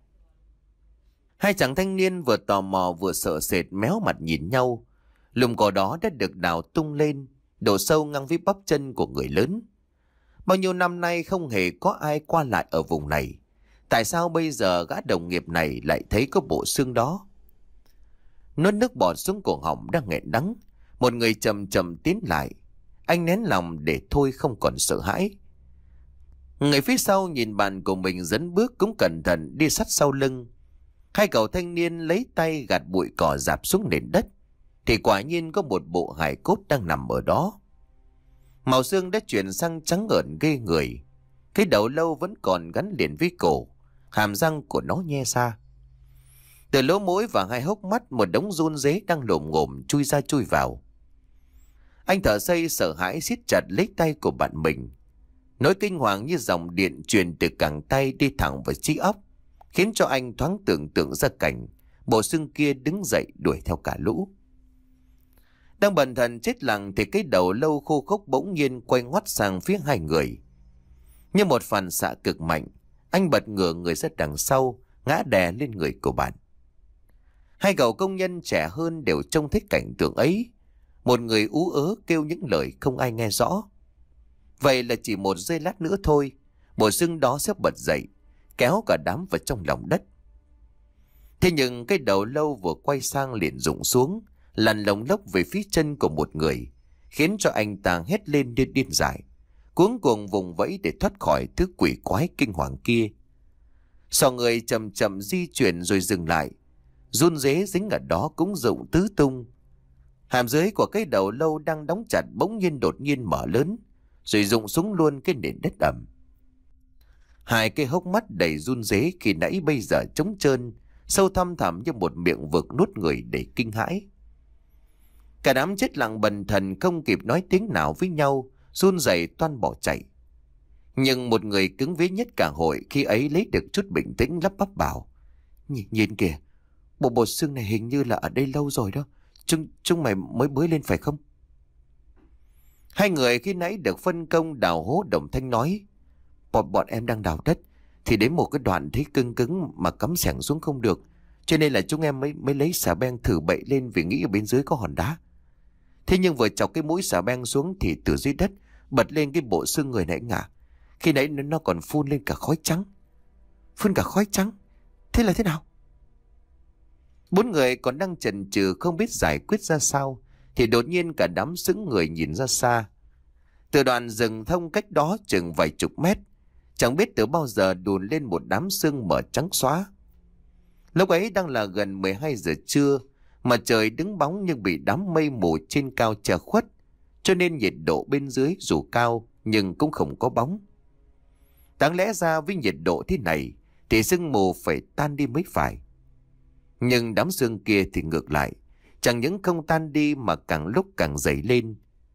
Hai chàng thanh niên vừa tò mò vừa sợ sệt méo mặt nhìn nhau. Lùm cỏ đó đã được đào tung lên, đổ sâu ngang với bắp chân của người lớn. Bao nhiêu năm nay không hề có ai qua lại ở vùng này. Tại sao bây giờ gã đồng nghiệp này lại thấy có bộ xương đó? Nuốt nước bọt xuống cổ họng đang nghẹn đắng, một người chậm chậm tiến lại. Anh nén lòng để thôi không còn sợ hãi. Người phía sau nhìn bạn của mình dẫn bước cũng cẩn thận đi sát sau lưng. Hai cậu thanh niên lấy tay gạt bụi cỏ rạp xuống nền đất, thì quả nhiên có một bộ hài cốt đang nằm ở đó. Màu xương đã chuyển sang trắng ợn ghê người. Cái đầu lâu vẫn còn gắn liền với cổ, hàm răng của nó nhe ra. Từ lỗ mũi và hai hốc mắt một đống run rế đang lồm ngồm chui ra chui vào. Anh thợ xây sợ hãi siết chặt lấy tay của bạn mình. Nỗi kinh hoàng như dòng điện truyền từ cẳng tay đi thẳng vào trí óc, khiến cho anh thoáng tưởng tượng ra cảnh bộ xương kia đứng dậy đuổi theo cả lũ. Đang bần thần chết lặng thì cái đầu lâu khô khốc bỗng nhiên quay ngoắt sang phía hai người. Như một phản xạ cực mạnh, anh bật ngửa người ra đằng sau, ngã đè lên người của bạn. Hai cậu công nhân trẻ hơn đều trông thấy cảnh tượng ấy. Một người ú ớ kêu những lời không ai nghe rõ. Vậy là chỉ một giây lát nữa thôi, bộ xương đó sẽ bật dậy, kéo cả đám vào trong lòng đất. Thế nhưng cái đầu lâu vừa quay sang liền rụng xuống, lăn lông lốc về phía chân của một người, khiến cho anh ta hét lên như điên dại, cuống cuồng vùng vẫy để thoát khỏi thứ quỷ quái kinh hoàng kia. Sọ người chậm chậm di chuyển rồi dừng lại, run rế dính ở đó cũng rụng tứ tung. Hàm dưới của cái đầu lâu đang đóng chặt bỗng nhiên đột nhiên mở lớn, rồi rụng xuống luôn cái nền đất ẩm. Hai cái hốc mắt đầy run rế khi nãy bây giờ trống trơn, sâu thăm thẳm như một miệng vực nuốt người để kinh hãi. Cả đám chết lặng bần thần không kịp nói tiếng nào với nhau, run rẩy toan bỏ chạy. Nhưng một người cứng vía nhất cả hội khi ấy lấy được chút bình tĩnh lắp bắp bảo: Nhìn, nhìn kìa, bộ bộ xương này hình như là ở đây lâu rồi đó. Chúng, chúng mày mới bới lên phải không? Hai người khi nãy được phân công đào hố đồng thanh nói: Bọn, bọn em đang đào đất, thì đến một cái đoạn thấy cứng cứng mà cắm xẻng xuống không được. Cho nên là chúng em mới mới lấy xà beng thử bậy lên vì nghĩ ở bên dưới có hòn đá. Thế nhưng vừa chọc cái mũi xà beng xuống thì từ dưới đất bật lên cái bộ xương người nãy ngả. Khi nãy nó còn phun lên cả khói trắng. Phun cả khói trắng. Thế là thế nào? Bốn người còn đang chần chừ không biết giải quyết ra sao thì đột nhiên cả đám sững người nhìn ra xa. Từ đoạn rừng thông cách đó chừng vài chục mét, chẳng biết từ bao giờ đùn lên một đám sương mờ trắng xóa. Lúc ấy đang là gần mười hai giờ trưa, mà trời đứng bóng nhưng bị đám mây mù trên cao che khuất, cho nên nhiệt độ bên dưới dù cao nhưng cũng không có bóng. Đáng lẽ ra với nhiệt độ thế này thì sương mù phải tan đi mới phải. Nhưng đám sương kia thì ngược lại, chẳng những không tan đi mà càng lúc càng dày lên.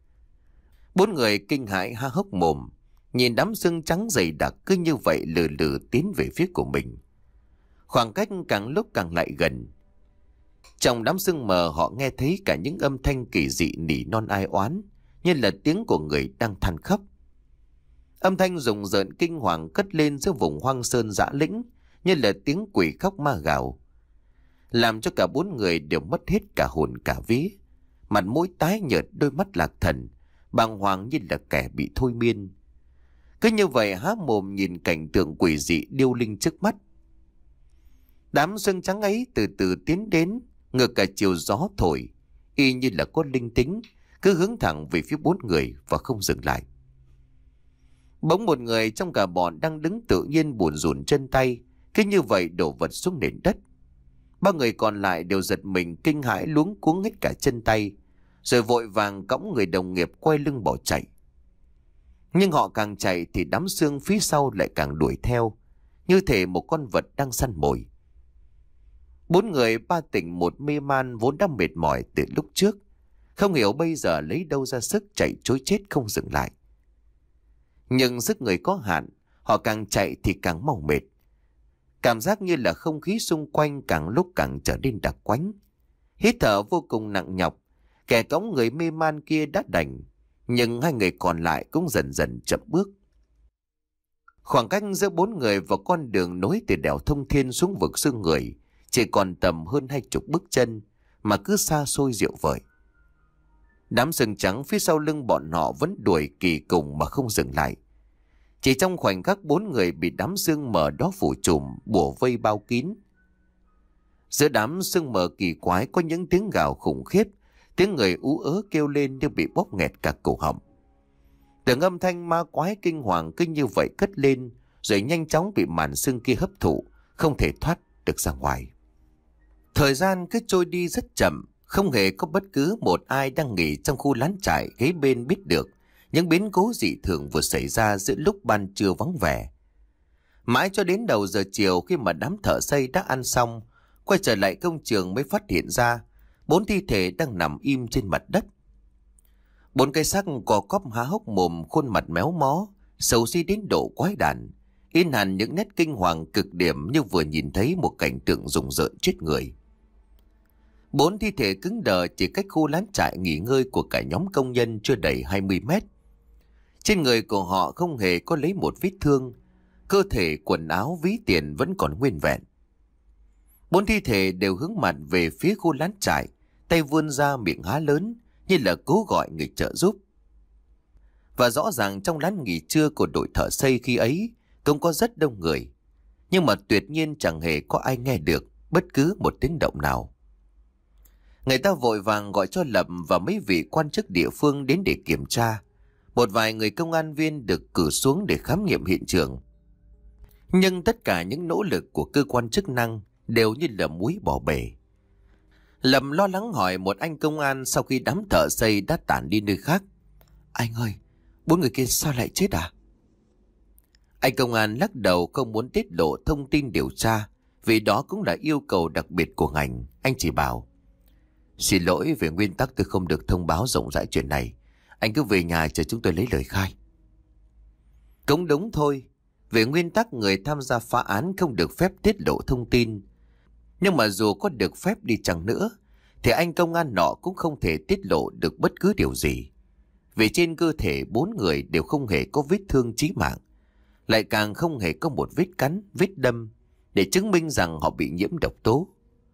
Bốn người kinh hãi há hốc mồm, nhìn đám sương trắng dày đặc cứ như vậy lừ lừ tiến về phía của mình. Khoảng cách càng lúc càng lại gần. Trong đám sương mờ họ nghe thấy cả những âm thanh kỳ dị nỉ non ai oán, như là tiếng của người đang than khóc. Âm thanh rùng rợn kinh hoàng cất lên giữa vùng hoang sơn dã lĩnh, như là tiếng quỷ khóc ma gào, làm cho cả bốn người đều mất hết cả hồn cả vía, mặt mũi tái nhợt, đôi mắt lạc thần, bàng hoàng như là kẻ bị thôi miên. Cứ như vậy há mồm nhìn cảnh tượng quỷ dị điêu linh trước mắt. Đám sương trắng ấy từ từ tiến đến, ngược cả chiều gió thổi, y như là có linh tính, cứ hướng thẳng về phía bốn người và không dừng lại. Bỗng một người trong cả bọn đang đứng tự nhiên bủn rủn chân tay, cứ như vậy đổ vật xuống nền đất. Ba người còn lại đều giật mình kinh hãi luống cuống hết cả chân tay, rồi vội vàng cõng người đồng nghiệp quay lưng bỏ chạy. Nhưng họ càng chạy thì đám sương phía sau lại càng đuổi theo, như thể một con vật đang săn mồi. Bốn người ba tỉnh một mê man vốn đã mệt mỏi từ lúc trước, không hiểu bây giờ lấy đâu ra sức chạy trối chết không dừng lại. Nhưng sức người có hạn, họ càng chạy thì càng mỏi mệt. Cảm giác như là không khí xung quanh càng lúc càng trở nên đặc quánh. Hít thở vô cùng nặng nhọc, kẻ cõng người mê man kia đã đành, nhưng hai người còn lại cũng dần dần chậm bước. Khoảng cách giữa bốn người và con đường nối từ đèo Thông Thiên xuống vực xương người chỉ còn tầm hơn hai chục bước chân, mà cứ xa xôi diệu vời. Đám sương trắng phía sau lưng bọn họ vẫn đuổi kỳ cùng mà không dừng lại. Chỉ trong khoảnh khắc bốn người bị đám sương mờ đó phủ trùm, bủa vây bao kín. Giữa đám sương mờ kỳ quái có những tiếng gào khủng khiếp, tiếng người ú ớ kêu lên như bị bóp nghẹt cả cổ họng. Từng âm thanh ma quái kinh hoàng cứ như vậy cất lên, rồi nhanh chóng bị màn sương kia hấp thụ, không thể thoát được ra ngoài. Thời gian cứ trôi đi rất chậm, không hề có bất cứ một ai đang nghỉ trong khu lán trại ghế bên biết được những biến cố dị thường vừa xảy ra giữa lúc ban trưa vắng vẻ. Mãi cho đến đầu giờ chiều, khi mà đám thợ xây đã ăn xong, quay trở lại công trường mới phát hiện ra bốn thi thể đang nằm im trên mặt đất. Bốn cái xác cò cóp há hốc mồm, khuôn mặt méo mó, xấu xí đến độ quái đản, in hẳn những nét kinh hoàng cực điểm, như vừa nhìn thấy một cảnh tượng rùng rợn chết người. Bốn thi thể cứng đờ chỉ cách khu lán trại nghỉ ngơi của cả nhóm công nhân chưa đầy hai mươi mét. Trên người của họ không hề có lấy một vết thương, cơ thể, quần áo, ví tiền vẫn còn nguyên vẹn. Bốn thi thể đều hướng mặt về phía khu lán trại, tay vươn ra, miệng há lớn như là cố gọi người trợ giúp. Và rõ ràng trong lán nghỉ trưa của đội thợ xây khi ấy cũng có rất đông người, nhưng mà tuyệt nhiên chẳng hề có ai nghe được bất cứ một tiếng động nào. Người ta vội vàng gọi cho Lập và mấy vị quan chức địa phương đến để kiểm tra. Một vài người công an viên được cử xuống để khám nghiệm hiện trường. Nhưng tất cả những nỗ lực của cơ quan chức năng đều như là muối bỏ bể. Lập lo lắng hỏi một anh công an sau khi đám thợ xây đã tản đi nơi khác: "Anh ơi, bốn người kia sao lại chết à?" Anh công an lắc đầu không muốn tiết lộ thông tin điều tra, vì đó cũng là yêu cầu đặc biệt của ngành. Anh chỉ bảo: "Xin lỗi, về nguyên tắc tôi không được thông báo rộng rãi chuyện này. Anh cứ về nhà chờ chúng tôi lấy lời khai." Cũng đúng thôi. Về nguyên tắc người tham gia phá án không được phép tiết lộ thông tin. Nhưng mà dù có được phép đi chăng nữa, thì anh công an nọ cũng không thể tiết lộ được bất cứ điều gì. Vì trên cơ thể bốn người đều không hề có vết thương chí mạng, lại càng không hề có một vết cắn, vết đâm để chứng minh rằng họ bị nhiễm độc tố.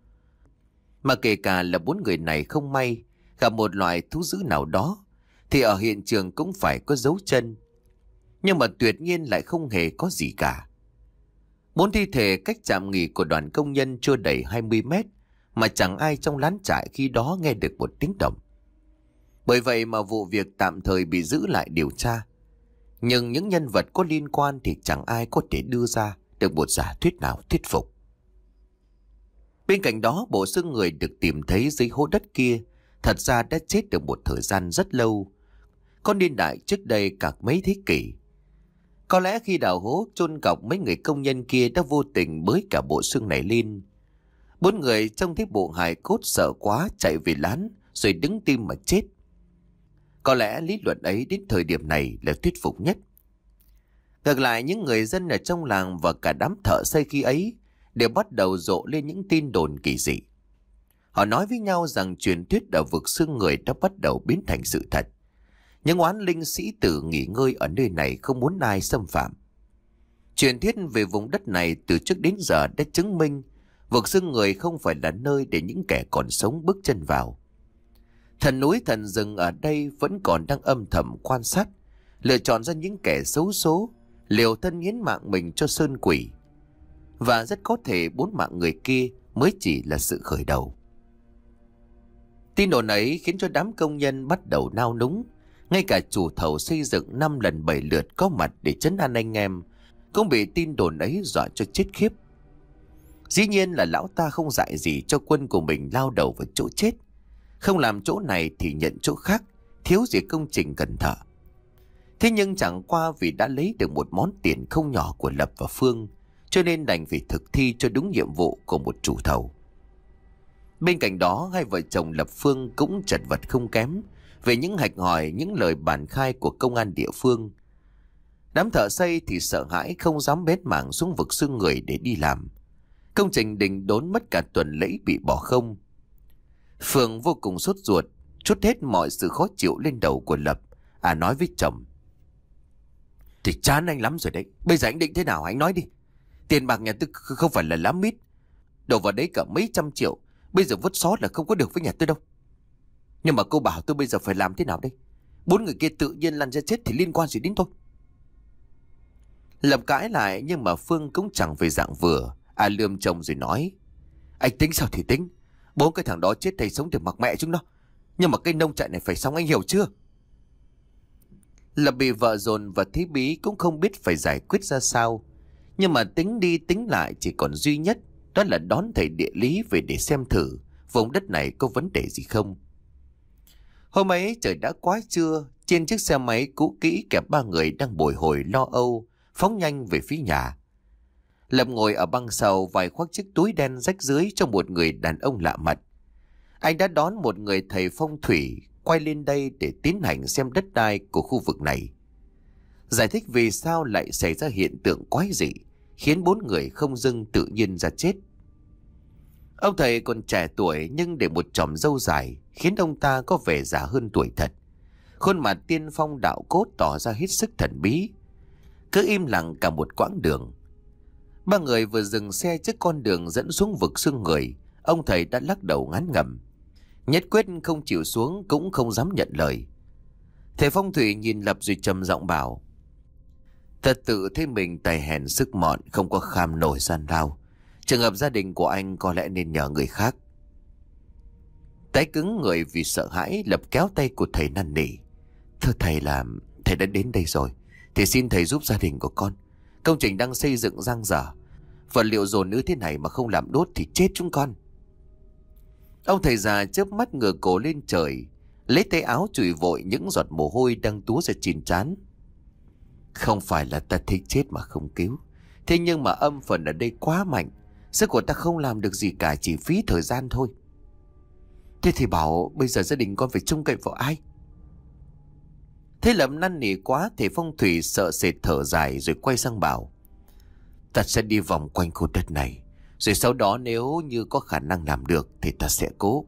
Mà kể cả là bốn người này không may gặp một loại thú dữ nào đó, thì ở hiện trường cũng phải có dấu chân. Nhưng mà tuyệt nhiên lại không hề có gì cả. Bốn thi thể cách trạm nghỉ của đoàn công nhân chưa đầy hai mươi mét, mà chẳng ai trong lán trại khi đó nghe được một tiếng động. Bởi vậy mà vụ việc tạm thời bị giữ lại điều tra. Nhưng những nhân vật có liên quan thì chẳng ai có thể đưa ra được một giả thuyết nào thuyết phục. Bên cạnh đó, bộ xương người được tìm thấy dưới hố đất kia thật ra đã chết được một thời gian rất lâu, có niên đại trước đây cả mấy thế kỷ. Có lẽ khi đào hố chôn cọc, mấy người công nhân kia đã vô tình bới cả bộ xương này lên. Bốn người trông thấy bộ hài cốt sợ quá chạy về lán rồi đứng tim mà chết. Có lẽ lý luận ấy đến thời điểm này là thuyết phục nhất. Ngược lại, những người dân ở trong làng và cả đám thợ xây khi ấy đều bắt đầu rộ lên những tin đồn kỳ dị. Họ nói với nhau rằng truyền thuyết ở vực xương người đã bắt đầu biến thành sự thật. Những oán linh sĩ tử nghỉ ngơi ở nơi này không muốn ai xâm phạm. Truyền thuyết về vùng đất này từ trước đến giờ đã chứng minh vực xương người không phải là nơi để những kẻ còn sống bước chân vào. Thần núi thần rừng ở đây vẫn còn đang âm thầm quan sát, lựa chọn ra những kẻ xấu số, liều thân hiến mạng mình cho sơn quỷ. Và rất có thể bốn mạng người kia mới chỉ là sự khởi đầu. Tin đồn ấy khiến cho đám công nhân bắt đầu nao núng. Ngay cả chủ thầu xây dựng năm lần bảy lượt có mặt để trấn an anh em cũng bị tin đồn ấy dọa cho chết khiếp. Dĩ nhiên là lão ta không dạy gì cho quân của mình lao đầu vào chỗ chết. Không làm chỗ này thì nhận chỗ khác, thiếu gì công trình cần thợ. Thế nhưng chẳng qua vì đã lấy được một món tiền không nhỏ của Lập và Phương, cho nên đành phải thực thi cho đúng nhiệm vụ của một chủ thầu. Bên cạnh đó, hai vợ chồng Lập Phương cũng chật vật không kém về những hạch hỏi, những lời bàn khai của công an địa phương. Đám thợ xây thì sợ hãi không dám bén mảng xuống vực xương người để đi làm. Công trình đình đốn mất cả tuần lễ bị bỏ không. Phương vô cùng sốt ruột, trút hết mọi sự khó chịu lên đầu của Lập. À nói với chồng: "Thì chán anh lắm rồi đấy. Bây giờ anh định thế nào anh nói đi. Tiền bạc nhà tôi không phải là lắm mít. Đổ vào đấy cả mấy trăm triệu. Bây giờ vứt xó là không có được với nhà tôi đâu. Nhưng mà cô bảo tôi bây giờ phải làm thế nào đây? Bốn người kia tự nhiên lăn ra chết thì liên quan gì đến tôi?" Lập cãi lại nhưng mà Phương cũng chẳng về dạng vừa. À lườm chồng rồi nói: "Anh tính sao thì tính. Bốn cái thằng đó chết hay sống thì mặc mẹ chúng nó. Nhưng mà cái nông trại này phải xong, anh hiểu chưa?" Lập bị vợ dồn và thấy bí cũng không biết phải giải quyết ra sao. Nhưng mà tính đi tính lại chỉ còn duy nhất, đó là đón thầy địa lý về để xem thử vùng đất này có vấn đề gì không. Hôm ấy trời đã quá trưa, trên chiếc xe máy cũ kỹ kẹp ba người đang bồi hồi lo âu, phóng nhanh về phía nhà. Lập ngồi ở băng sau vài khoác chiếc túi đen rách rưới cho một người đàn ông lạ mặt. Anh đã đón một người thầy phong thủy quay lên đây để tiến hành xem đất đai của khu vực này, giải thích vì sao lại xảy ra hiện tượng quái dị khiến bốn người không dưng tự nhiên ra chết. Ông thầy còn trẻ tuổi nhưng để một chòm râu dài khiến ông ta có vẻ già hơn tuổi thật. Khuôn mặt tiên phong đạo cốt tỏ ra hết sức thần bí. Cứ im lặng cả một quãng đường. Ba người vừa dừng xe trước con đường dẫn xuống vực xương người, ông thầy đã lắc đầu ngán ngẩm, nhất quyết không chịu xuống cũng không dám nhận lời. Thầy phong thủy nhìn Lập rồi trầm giọng bảo: "Thật tự thấy mình tài hèn sức mọn, không có kham nổi gian lao. Trường hợp gia đình của anh có lẽ nên nhờ người khác." Tái cứng người vì sợ hãi, Lập kéo tay của thầy năn nỉ: "Thưa thầy, là thầy đã đến đây rồi thì xin thầy giúp gia đình của con. Công trình đang xây dựng dang dở, vật liệu dồn ứ thế này mà không làm đốt thì chết chúng con." Ông thầy già chớp mắt ngửa cổ lên trời, lấy tay áo chùi vội những giọt mồ hôi đang túa ra trên trán. "Không phải là ta thích chết mà không cứu. Thế nhưng mà âm phần ở đây quá mạnh, sức của ta không làm được gì cả, chỉ phí thời gian thôi." "Thế thì bảo bây giờ gia đình con phải trông cậy vào ai?" Thế Lập năn nỉ quá, thầy phong thủy sợ sệt thở dài rồi quay sang bảo: "Ta sẽ đi vòng quanh khu đất này, rồi sau đó nếu như có khả năng làm được thì ta sẽ cố."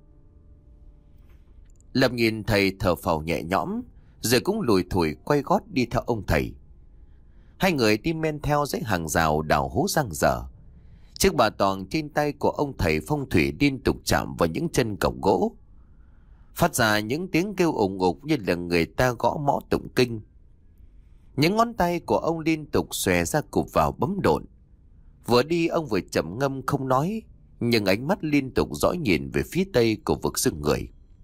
Lập nhìn thầy thở phào nhẹ nhõm, rồi cũng lùi thủi quay gót đi theo ông thầy. Hai người đi men theo dãy hàng rào đào hố giang dở. Chiếc bà toàn trên tay của ông thầy phong thủy liên tục chạm vào những chân cổng gỗ, phát ra những tiếng kêu ủng ục như là người ta gõ mõ tụng kinh. Những ngón tay của ông liên tục xòe ra cụp vào bấm độn. Vừa đi ông vừa trầm ngâm không nói, nhưng ánh mắt liên tục dõi nhìn về phía tây của vực xương người.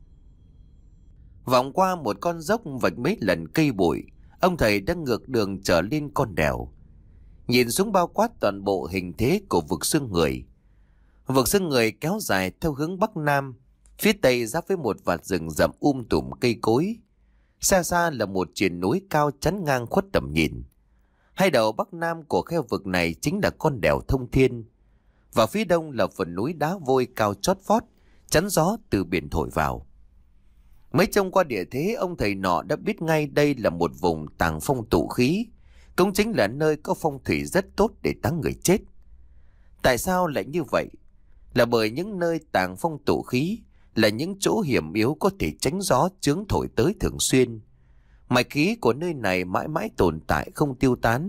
Vòng qua một con dốc vạch mấy lần cây bụi, ông thầy đang ngược đường trở lên con đèo, nhìn xuống bao quát toàn bộ hình thế của vực xương người. Vực xương người kéo dài theo hướng bắc nam, phía tây giáp với một vạt rừng rậm um tùm cây cối. Xa xa là một triền núi cao chắn ngang khuất tầm nhìn. Hai đầu bắc nam của khe vực này chính là con đèo Thông Thiên, và phía đông là phần núi đá vôi cao chót vót, chắn gió từ biển thổi vào. Mới trông qua địa thế, ông thầy nọ đã biết ngay đây là một vùng tàng phong tụ khí, cũng chính là nơi có phong thủy rất tốt để táng người chết. Tại sao lại như vậy? Là bởi những nơi tàng phong tụ khí là những chỗ hiểm yếu có thể tránh gió chướng thổi tới thường xuyên. Mạch khí của nơi này mãi mãi tồn tại không tiêu tán.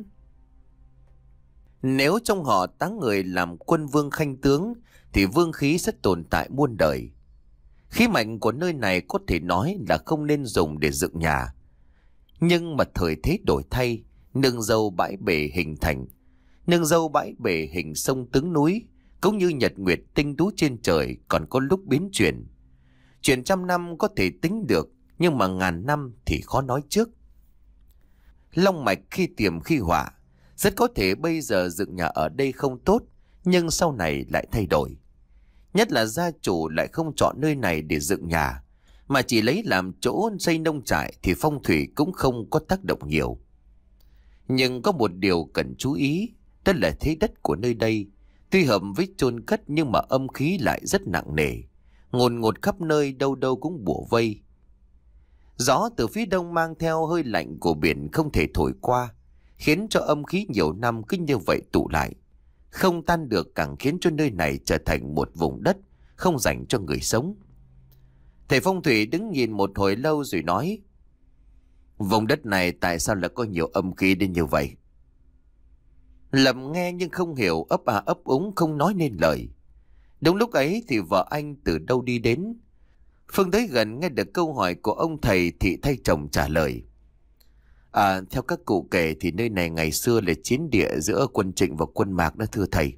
Nếu trong họ táng người làm quân vương khanh tướng thì vương khí sẽ tồn tại muôn đời. Khí mạnh của nơi này có thể nói là không nên dùng để dựng nhà. Nhưng mà thời thế đổi thay, nương dâu bãi bể hình thành, nương dâu bãi bể hình sông tướng núi, cũng như nhật nguyệt tinh tú trên trời còn có lúc biến chuyển. Chuyện trăm năm có thể tính được, nhưng mà ngàn năm thì khó nói trước. Long mạch khi tiềm khi họa, rất có thể bây giờ dựng nhà ở đây không tốt, nhưng sau này lại thay đổi. Nhất là gia chủ lại không chọn nơi này để dựng nhà, mà chỉ lấy làm chỗ xây nông trại thì phong thủy cũng không có tác động nhiều. Nhưng có một điều cần chú ý, đó là thế đất của nơi đây tuy hợp với chôn cất nhưng mà âm khí lại rất nặng nề, ngồn ngột khắp nơi, đâu đâu cũng bủa vây. Gió từ phía đông mang theo hơi lạnh của biển không thể thổi qua, khiến cho âm khí nhiều năm cứ như vậy tụ lại, không tan được, càng khiến cho nơi này trở thành một vùng đất không dành cho người sống. Thầy phong thủy đứng nhìn một hồi lâu rồi nói: vùng đất này tại sao lại có nhiều âm khí đến như vậy? Lâm nghe nhưng không hiểu, ấp à ấp úng không nói nên lời. Đúng lúc ấy thì vợ anh từ đâu đi đến. Phương tới gần nghe được câu hỏi của ông thầy thì thay chồng trả lời: À, theo các cụ kể thì nơi này ngày xưa là chiến địa giữa quân Trịnh và quân Mạc đó thưa thầy.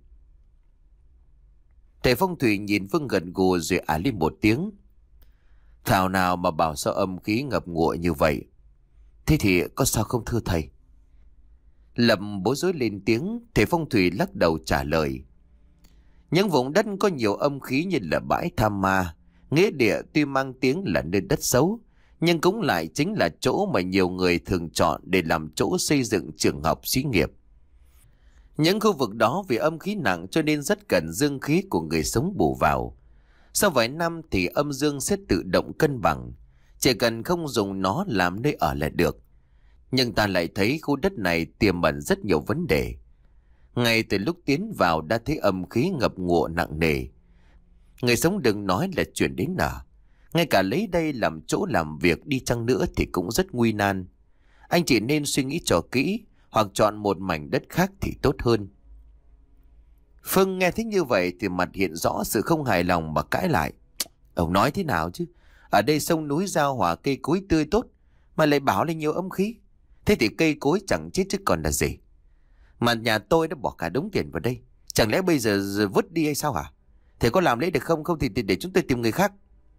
Thầy phong thủy nhìn Phương gần gù rồi ả lên một tiếng: Thảo nào mà bảo sao âm khí ngập ngụa như vậy? Thế thì có sao không thưa thầy? Lâm bối rối lên tiếng. Thầy phong thủy lắc đầu trả lời: những vùng đất có nhiều âm khí như là bãi Tham Ma, nghĩa địa tuy mang tiếng là nơi đất xấu, nhưng cũng lại chính là chỗ mà nhiều người thường chọn để làm chỗ xây dựng trường học xí nghiệp. Những khu vực đó vì âm khí nặng cho nên rất cần dương khí của người sống bù vào. Sau vài năm thì âm dương sẽ tự động cân bằng, chỉ cần không dùng nó làm nơi ở là được. Nhưng ta lại thấy khu đất này tiềm ẩn rất nhiều vấn đề. Ngay từ lúc tiến vào đã thấy âm khí ngập ngụa nặng nề. Người sống đừng nói là chuyển đến nở, ngay cả lấy đây làm chỗ làm việc đi chăng nữa thì cũng rất nguy nan. Anh chỉ nên suy nghĩ cho kỹ, hoặc chọn một mảnh đất khác thì tốt hơn. Phương nghe thấy như vậy thì mặt hiện rõ sự không hài lòng mà cãi lại: Ông nói thế nào chứ? Ở đây sông núi giao hòa, cây cối tươi tốt, mà lại bảo là nhiều âm khí. Thế thì cây cối chẳng chết chứ còn là gì? Mà nhà tôi đã bỏ cả đống tiền vào đây, chẳng lẽ bây giờ, giờ vứt đi hay sao hả? Thế có làm lấy được không? Không thì, thì để chúng tôi tìm người khác.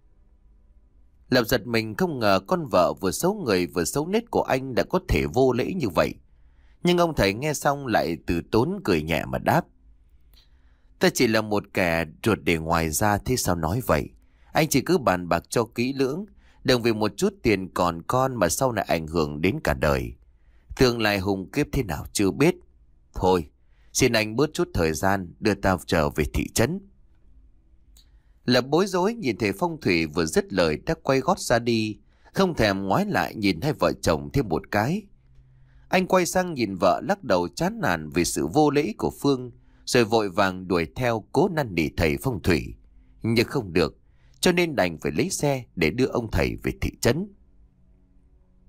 Lập giật mình không ngờ con vợ vừa xấu người vừa xấu nết của anh đã có thể vô lễ như vậy. Nhưng ông thầy nghe xong lại từ tốn cười nhẹ mà đáp: Ta chỉ là một kẻ ruột để ngoài ra, thế sao nói vậy? Anh chỉ cứ bàn bạc cho kỹ lưỡng, đừng vì một chút tiền còn con mà sau này ảnh hưởng đến cả đời. Tương lai hùng kiếp thế nào chưa biết. Thôi, xin anh bớt chút thời gian đưa ta trở về thị trấn. Lập bối rối nhìn thầy phong thủy vừa dứt lời đã quay gót ra đi, không thèm ngoái lại nhìn hai vợ chồng thêm một cái. Anh quay sang nhìn vợ lắc đầu chán nản vì sự vô lễ của Phương, rồi vội vàng đuổi theo cố năn nỉ thầy phong thủy. Nhưng không được, cho nên đành phải lấy xe để đưa ông thầy về thị trấn.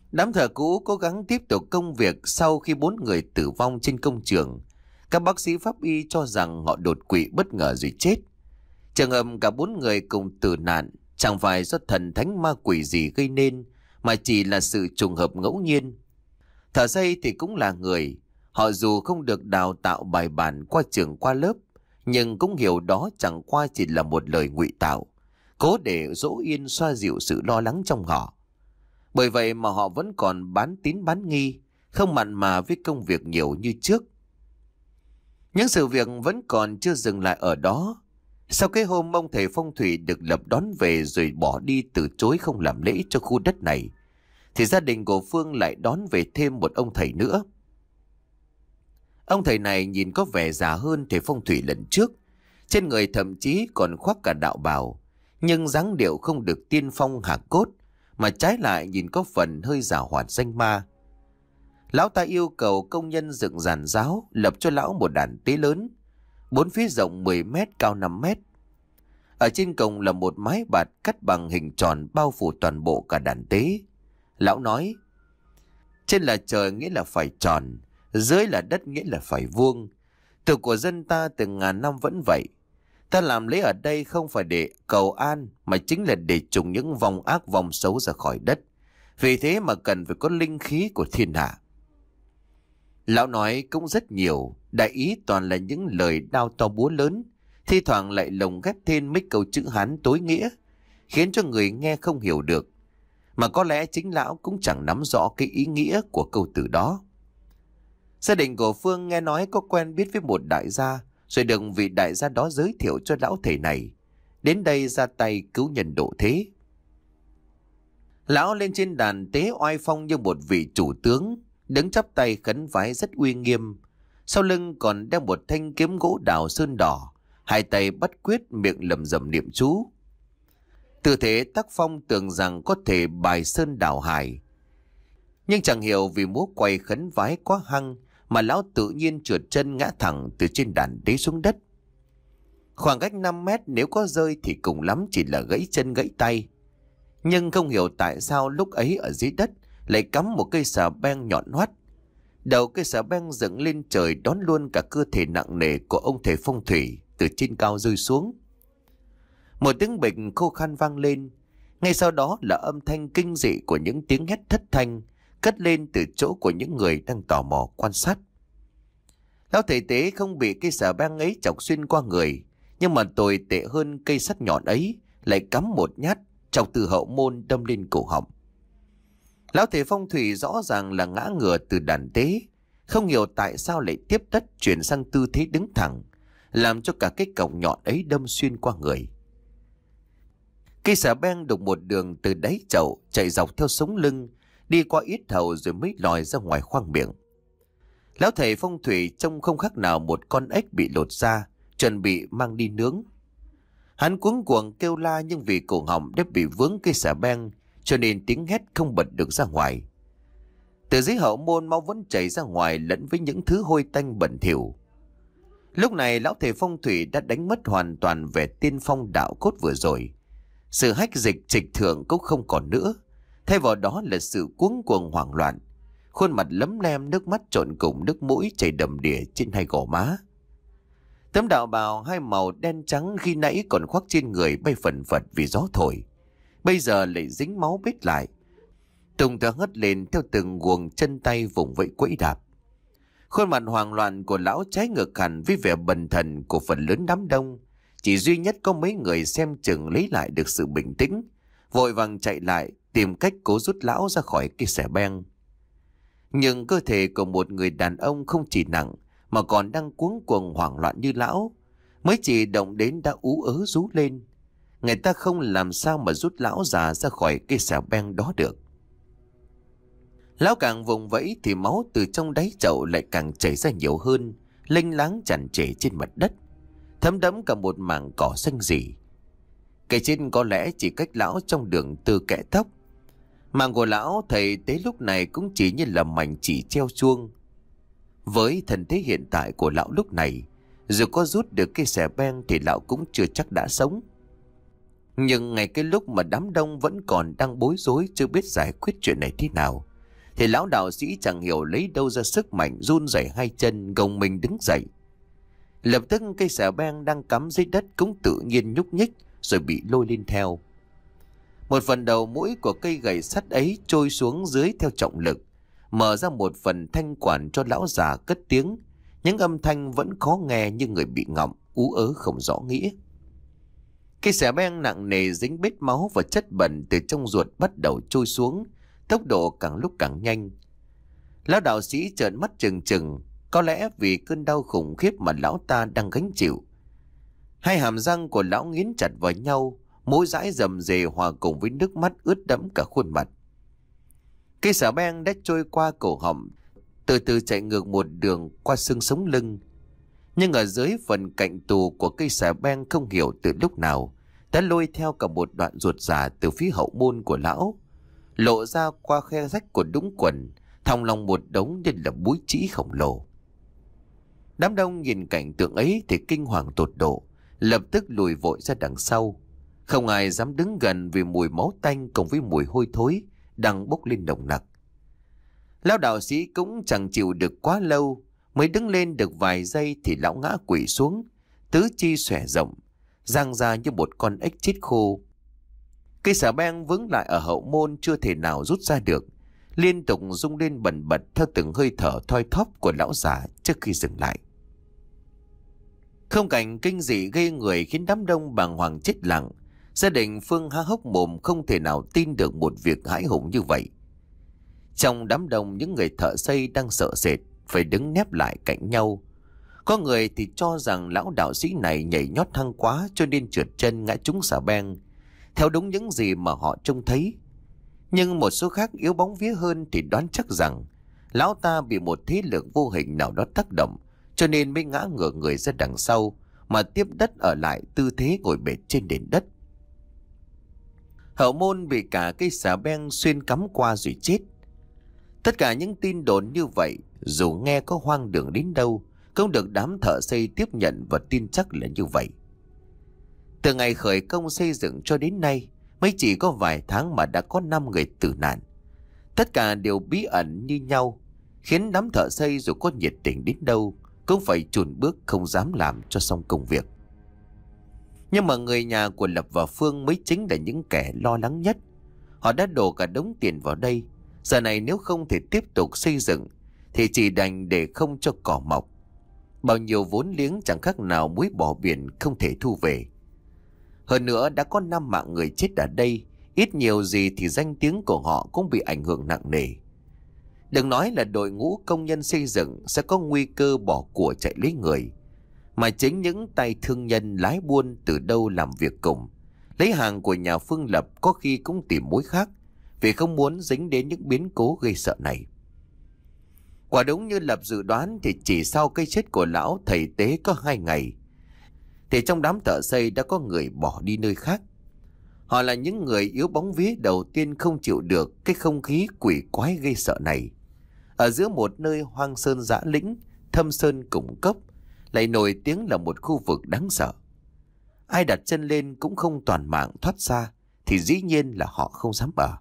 Đám thợ cũ cố gắng tiếp tục công việc sau khi bốn người tử vong trên công trường. Các bác sĩ pháp y cho rằng họ đột quỵ bất ngờ rồi chết. Trường hợp cả bốn người cùng tử nạn chẳng phải do thần thánh ma quỷ gì gây nên, mà chỉ là sự trùng hợp ngẫu nhiên. Thợ xây thì cũng là người. Họ dù không được đào tạo bài bản qua trường qua lớp, nhưng cũng hiểu đó chẳng qua chỉ là một lời ngụy tạo, cố để dỗ yên xoa dịu sự lo lắng trong họ. Bởi vậy mà họ vẫn còn bán tín bán nghi, không mặn mà với công việc nhiều như trước. Những sự việc vẫn còn chưa dừng lại ở đó. Sau cái hôm ông thầy phong thủy được Lập đón về rồi bỏ đi từ chối không làm lễ cho khu đất này, thì gia đình của Phương lại đón về thêm một ông thầy nữa. Ông thầy này nhìn có vẻ già hơn thầy phong thủy lần trước, trên người thậm chí còn khoác cả đạo bào, nhưng dáng điệu không được tiên phong hạ cốt, mà trái lại nhìn có phần hơi già hoạt danh ma. Lão ta yêu cầu công nhân dựng giàn giáo, lập cho lão một đàn tế lớn, bốn phía rộng mười mét, cao năm mét. Ở trên cổng là một mái bạt cắt bằng hình tròn bao phủ toàn bộ cả đàn tế. Lão nói, trên là trời nghĩa là phải tròn, dưới là đất nghĩa là phải vuông. Tục của dân ta từ ngàn năm vẫn vậy. Ta làm lễ ở đây không phải để cầu an, mà chính là để trùng những vong ác vong xấu ra khỏi đất. Vì thế mà cần phải có linh khí của thiên hạ. Lão nói cũng rất nhiều, đại ý toàn là những lời đao to búa lớn, thi thoảng lại lồng ghép thêm mấy câu chữ Hán tối nghĩa, khiến cho người nghe không hiểu được. Mà có lẽ chính lão cũng chẳng nắm rõ cái ý nghĩa của câu từ đó. Gia đình của Phương nghe nói có quen biết với một đại gia, rồi được vị đại gia đó giới thiệu cho lão thầy này đến đây ra tay cứu nhân độ thế. Lão lên trên đàn tế oai phong như một vị chủ tướng, đứng chắp tay khấn vái rất uy nghiêm. Sau lưng còn đeo một thanh kiếm gỗ đào sơn đỏ, hai tay bắt quyết, miệng lẩm rẩm niệm chú. Tư thế tác phong tưởng rằng có thể bài sơn đảo hải, nhưng chẳng hiểu vì múa quay khấn vái quá hăng mà lão tự nhiên trượt chân ngã thẳng từ trên đàn tế xuống đất. Khoảng cách năm mét, nếu có rơi thì cùng lắm chỉ là gãy chân gãy tay. Nhưng không hiểu tại sao lúc ấy ở dưới đất lại cắm một cây xà beng nhọn hoắt. Đầu cây xà beng dựng lên trời đón luôn cả cơ thể nặng nề của ông thầy phong thủy từ trên cao rơi xuống. Một tiếng bịch khô khan vang lên. Ngay sau đó là âm thanh kinh dị của những tiếng hét thất thanh cất lên từ chỗ của những người đang tò mò quan sát. Lão thầy tế không bị cây xà beng ấy chọc xuyên qua người, nhưng mà tồi tệ hơn, cây sắt nhọn ấy lại cắm một nhát chọc từ hậu môn đâm lên cổ họng. Lão thầy phong thủy rõ ràng là ngã ngửa từ đàn tế, không hiểu tại sao lại tiếp đất chuyển sang tư thế đứng thẳng, làm cho cả cái cổng nhọn ấy đâm xuyên qua người. Cây xà beng đục một đường từ đáy chậu chạy dọc theo sống lưng, đi qua yết hầu rồi mới lòi ra ngoài khoang miệng. Lão thầy phong thủy trông không khác nào một con ếch bị lột da, chuẩn bị mang đi nướng. Hắn cuống cuồng kêu la, nhưng vì cổ họng đã bị vướng cây xà beng cho nên tiếng hét không bật được ra ngoài. Từ dưới hậu môn máu vẫn chảy ra ngoài lẫn với những thứ hôi tanh bẩn thỉu. Lúc này lão thầy phong thủy đã đánh mất hoàn toàn vẻ tiên phong đạo cốt vừa rồi. Sự hách dịch trịch thượng cũng không còn nữa, thay vào đó là sự cuống cuồng hoảng loạn. Khuôn mặt lấm lem, nước mắt trộn cùng nước mũi chảy đầm đìa trên hai gò má. Tấm đạo bào hai màu đen trắng khi nãy còn khoác trên người bay phần phật vì gió thổi, bây giờ lại dính máu bết lại. Tùng ta hất lên theo từng guồng chân tay vùng vẫy quẫy đạp. Khuôn mặt hoang loạn của lão trái ngược hẳn với vẻ bần thần của phần lớn đám đông. Chỉ duy nhất có mấy người xem chừng lấy lại được sự bình tĩnh, vội vàng chạy lại tìm cách cố rút lão ra khỏi cây xẻ beng. Nhưng cơ thể của một người đàn ông không chỉ nặng mà còn đang cuống cuồng hoảng loạn như lão, mới chỉ động đến đã ú ớ rú lên. Người ta không làm sao mà rút lão già ra khỏi cây xẻ beng đó được. Lão càng vùng vẫy thì máu từ trong đáy chậu lại càng chảy ra nhiều hơn, lênh láng tràn trề trên mặt đất, thấm đẫm cả một mảng cỏ xanh rỉ. Cái trên có lẽ chỉ cách lão trong đường từ kẽ tóc. Mạng của lão thầy tế lúc này cũng chỉ như là mảnh chỉ treo chuông. Với thân thế hiện tại của lão lúc này, dù có rút được cây xẻ beng thì lão cũng chưa chắc đã sống. Nhưng ngay cái lúc mà đám đông vẫn còn đang bối rối chưa biết giải quyết chuyện này thế nào, thì lão đạo sĩ chẳng hiểu lấy đâu ra sức mạnh run rẩy hai chân gồng mình đứng dậy. Lập tức cây xà beng đang cắm dưới đất cũng tự nhiên nhúc nhích rồi bị lôi lên theo. Một phần đầu mũi của cây gậy sắt ấy trôi xuống dưới theo trọng lực, mở ra một phần thanh quản cho lão già cất tiếng. Những âm thanh vẫn khó nghe như người bị ngọng, ú ớ không rõ nghĩa. Cây xà beng nặng nề dính bết máu và chất bẩn từ trong ruột bắt đầu trôi xuống, tốc độ càng lúc càng nhanh. Lão đạo sĩ trợn mắt trừng trừng, có lẽ vì cơn đau khủng khiếp mà lão ta đang gánh chịu. Hai hàm răng của lão nghiến chặt vào nhau, môi dãi rầm rề hòa cùng với nước mắt ướt đẫm cả khuôn mặt. Cây xà beng đã trôi qua cổ họng, từ từ chạy ngược một đường qua xương sống lưng. Nhưng ở dưới phần cạnh tù của cây xà beng không hiểu từ lúc nào đã lôi theo cả một đoạn ruột già từ phía hậu môn của lão, lộ ra qua khe rách của đũng quần, thòng lòng một đống nên là búi trĩ khổng lồ. Đám đông nhìn cảnh tượng ấy thì kinh hoàng tột độ, lập tức lùi vội ra đằng sau. Không ai dám đứng gần vì mùi máu tanh cùng với mùi hôi thối đang bốc lên nồng nặc. Lão đạo sĩ cũng chẳng chịu được quá lâu, mới đứng lên được vài giây thì lão ngã quỵ xuống, tứ chi xòe rộng, giang ra như một con ếch chết khô. Cây xà beng vướng lại ở hậu môn chưa thể nào rút ra được, liên tục rung lên bần bật theo từng hơi thở thoi thóp của lão già trước khi dừng lại. Không cảnh kinh dị gây người khiến đám đông bàng hoàng chết lặng. Gia đình Phương há hốc mồm không thể nào tin được một việc hãi hùng như vậy. Trong đám đông, những người thợ xây đang sợ sệt phải đứng nép lại cạnh nhau. Có người thì cho rằng lão đạo sĩ này nhảy nhót hăng quá cho nên trượt chân ngã trúng xà beng, theo đúng những gì mà họ trông thấy. Nhưng một số khác yếu bóng vía hơn thì đoán chắc rằng lão ta bị một thế lực vô hình nào đó tác động, cho nên mới ngã ngửa người ra đằng sau mà tiếp đất ở lại tư thế ngồi bệt trên nền đất. Hậu môn bị cả cây xà beng xuyên cắm qua rồi chết. Tất cả những tin đồn như vậy, dù nghe có hoang đường đến đâu, cũng được đám thợ xây tiếp nhận và tin chắc là như vậy. Từ ngày khởi công xây dựng cho đến nay, mới chỉ có vài tháng mà đã có năm người tử nạn. Tất cả đều bí ẩn như nhau, khiến đám thợ xây dù có nhiệt tình đến đâu cũng phải chùn bước không dám làm cho xong công việc. Nhưng mà người nhà của Lập và Phương mới chính là những kẻ lo lắng nhất. Họ đã đổ cả đống tiền vào đây, giờ này nếu không thể tiếp tục xây dựng thì chỉ đành để không cho cỏ mọc. Bao nhiêu vốn liếng chẳng khác nào muối bỏ biển không thể thu về. Hơn nữa đã có năm mạng người chết ở đây, ít nhiều gì thì danh tiếng của họ cũng bị ảnh hưởng nặng nề. Đừng nói là đội ngũ công nhân xây dựng sẽ có nguy cơ bỏ của chạy lấy người, mà chính những tay thương nhân lái buôn từ đâu làm việc cùng, lấy hàng của nhà Phương Lập có khi cũng tìm mối khác, vì không muốn dính đến những biến cố gây sợ này. Quả đúng như Lập dự đoán thì chỉ sau cái chết của lão thầy tế có hai ngày, thì trong đám thợ xây đã có người bỏ đi nơi khác. Họ là những người yếu bóng vía đầu tiên không chịu được cái không khí quỷ quái gây sợ này. Ở giữa một nơi hoang sơn dã lĩnh, thâm sơn cùng cốc, lại nổi tiếng là một khu vực đáng sợ. Ai đặt chân lên cũng không toàn mạng thoát ra, thì dĩ nhiên là họ không dám ở.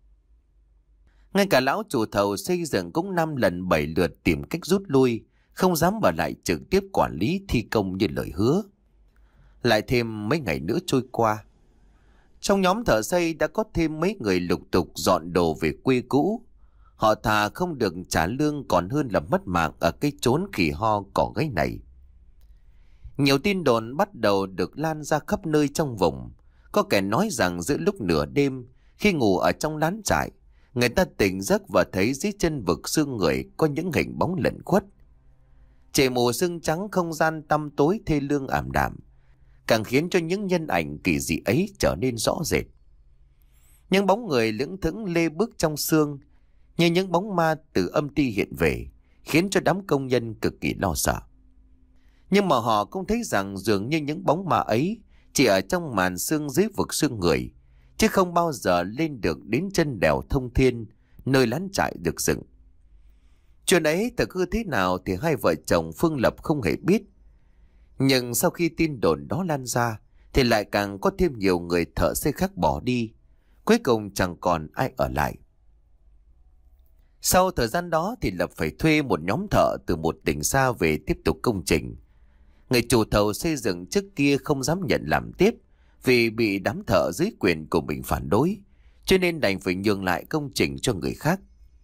Ngay cả lão chủ thầu xây dựng cũng năm lần bảy lượt tìm cách rút lui, không dám ở lại trực tiếp quản lý thi công như lời hứa. Lại thêm mấy ngày nữa trôi qua, trong nhóm thợ xây đã có thêm mấy người lục tục dọn đồ về quê cũ. Họ thà không được trả lương còn hơn là mất mạng ở cái chốn khỉ ho cỏ gáy này. Nhiều tin đồn bắt đầu được lan ra khắp nơi trong vùng. Có kẻ nói rằng giữa lúc nửa đêm, khi ngủ ở trong lán trại, người ta tỉnh giấc và thấy dưới chân vực xương người có những hình bóng lẩn khuất. Trời mù sương trắng, không gian tăm tối thê lương ảm đạm, càng khiến cho những nhân ảnh kỳ dị ấy trở nên rõ rệt. Những bóng người lững thững lê bước trong sương, như những bóng ma từ âm ti hiện về, khiến cho đám công nhân cực kỳ lo sợ. Nhưng mà họ cũng thấy rằng dường như những bóng ma ấy chỉ ở trong màn sương dưới vực xương người, chứ không bao giờ lên được đến chân đèo Thông Thiên, nơi lán trại được dựng. Chuyện ấy thật hư thế nào thì hai vợ chồng Phương Lập không hề biết. Nhưng sau khi tin đồn đó lan ra, thì lại càng có thêm nhiều người thợ xây khác bỏ đi. Cuối cùng chẳng còn ai ở lại. Sau thời gian đó thì Lập phải thuê một nhóm thợ từ một tỉnh xa về tiếp tục công trình. Người chủ thầu xây dựng trước kia không dám nhận làm tiếp vì bị đám thợ dưới quyền của mình phản đối, cho nên đành phải nhường lại công trình cho người khác.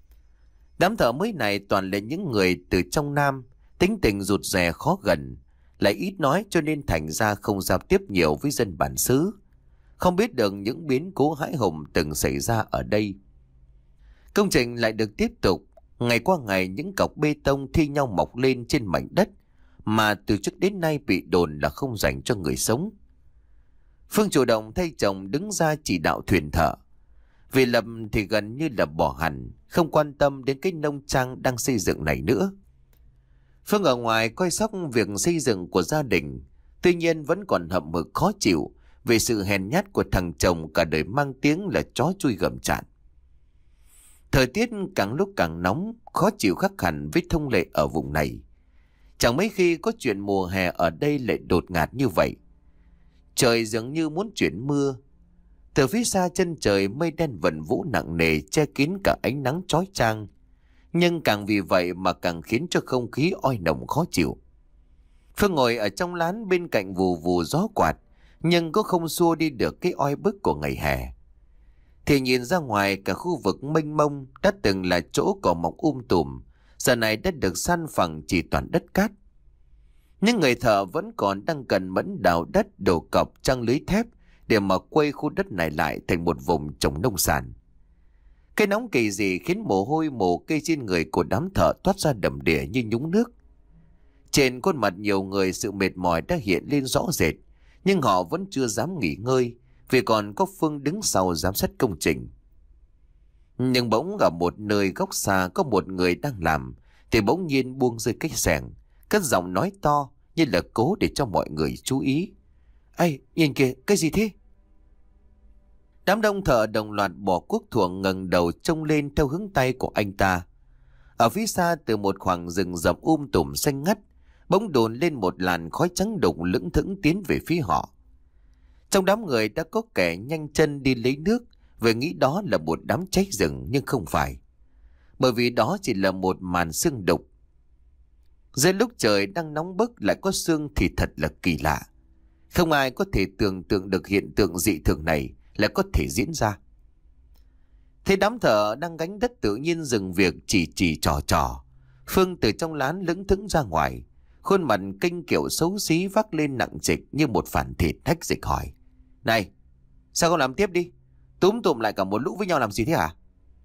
Đám thợ mới này toàn là những người từ trong Nam, tính tình rụt rè khó gần, lại ít nói cho nên thành ra không giao tiếp nhiều với dân bản xứ, không biết được những biến cố hãi hùng từng xảy ra ở đây. Công trình lại được tiếp tục, ngày qua ngày những cọc bê tông thi nhau mọc lên trên mảnh đất mà từ trước đến nay bị đồn là không dành cho người sống. Phương chủ động thay chồng đứng ra chỉ đạo thuyền thợ. Vì Lập thì gần như là bỏ hẳn, không quan tâm đến cái nông trang đang xây dựng này nữa. Phương ở ngoài coi sóc việc xây dựng của gia đình, tuy nhiên vẫn còn hậm hực khó chịu về sự hèn nhát của thằng chồng cả đời mang tiếng là chó chui gầm chạn. Thời tiết càng lúc càng nóng, khó chịu khác hẳn với thông lệ ở vùng này. Chẳng mấy khi có chuyện mùa hè ở đây lại đột ngạt như vậy. Trời dường như muốn chuyển mưa. Từ phía xa chân trời mây đen vần vũ nặng nề che kín cả ánh nắng chói chang. Nhưng càng vì vậy mà càng khiến cho không khí oi nồng khó chịu. Phương ngồi ở trong lán bên cạnh vù vù gió quạt, nhưng cũng không xua đi được cái oi bức của ngày hè. Thì nhìn ra ngoài cả khu vực mênh mông đã từng là chỗ cỏ mọc um tùm, giờ này đã được san phẳng chỉ toàn đất cát. Nhưng người thợ vẫn còn đang cần mẫn đào đất, đổ cọc, trăng lưới thép để mà quay khu đất này lại thành một vùng trồng nông sản. Cái nóng kỳ dị khiến mồ hôi mồ kê trên người của đám thợ toát ra đầm đìa như nhúng nước. Trên khuôn mặt nhiều người sự mệt mỏi đã hiện lên rõ rệt, nhưng họ vẫn chưa dám nghỉ ngơi vì còn có Phương đứng sau giám sát công trình. Nhưng bỗng ở một nơi góc xa có một người đang làm thì bỗng nhiên buông rơi cái xẻng, cất giọng nói to như là cố để cho mọi người chú ý. Ây, nhìn kìa, cái gì thế? Đám đông thợ đồng loạt bỏ cuốc thuồng ngẩng đầu trông lên theo hướng tay của anh ta. Ở phía xa từ một khoảng rừng rậm um tùm xanh ngắt, bỗng đồn lên một làn khói trắng đục lững thững tiến về phía họ. Trong đám người đã có kẻ nhanh chân đi lấy nước, vì nghĩ đó là một đám cháy rừng nhưng không phải. Bởi vì đó chỉ là một màn sương đục. Giữa lúc trời đang nóng bức lại có sương thì thật là kỳ lạ. Không ai có thể tưởng tượng được hiện tượng dị thường này lại có thể diễn ra. Thấy đám thợ đang gánh đất tự nhiên dừng việc chỉ chỉ trò trò. Phương từ trong lán lững thững ra ngoài, khuôn mặt kinh kiểu xấu xí vác lên nặng trịch như một phản thịt hách dịch hỏi. Này, sao không làm tiếp đi? Túm tụm lại cả một lũ với nhau làm gì thế hả?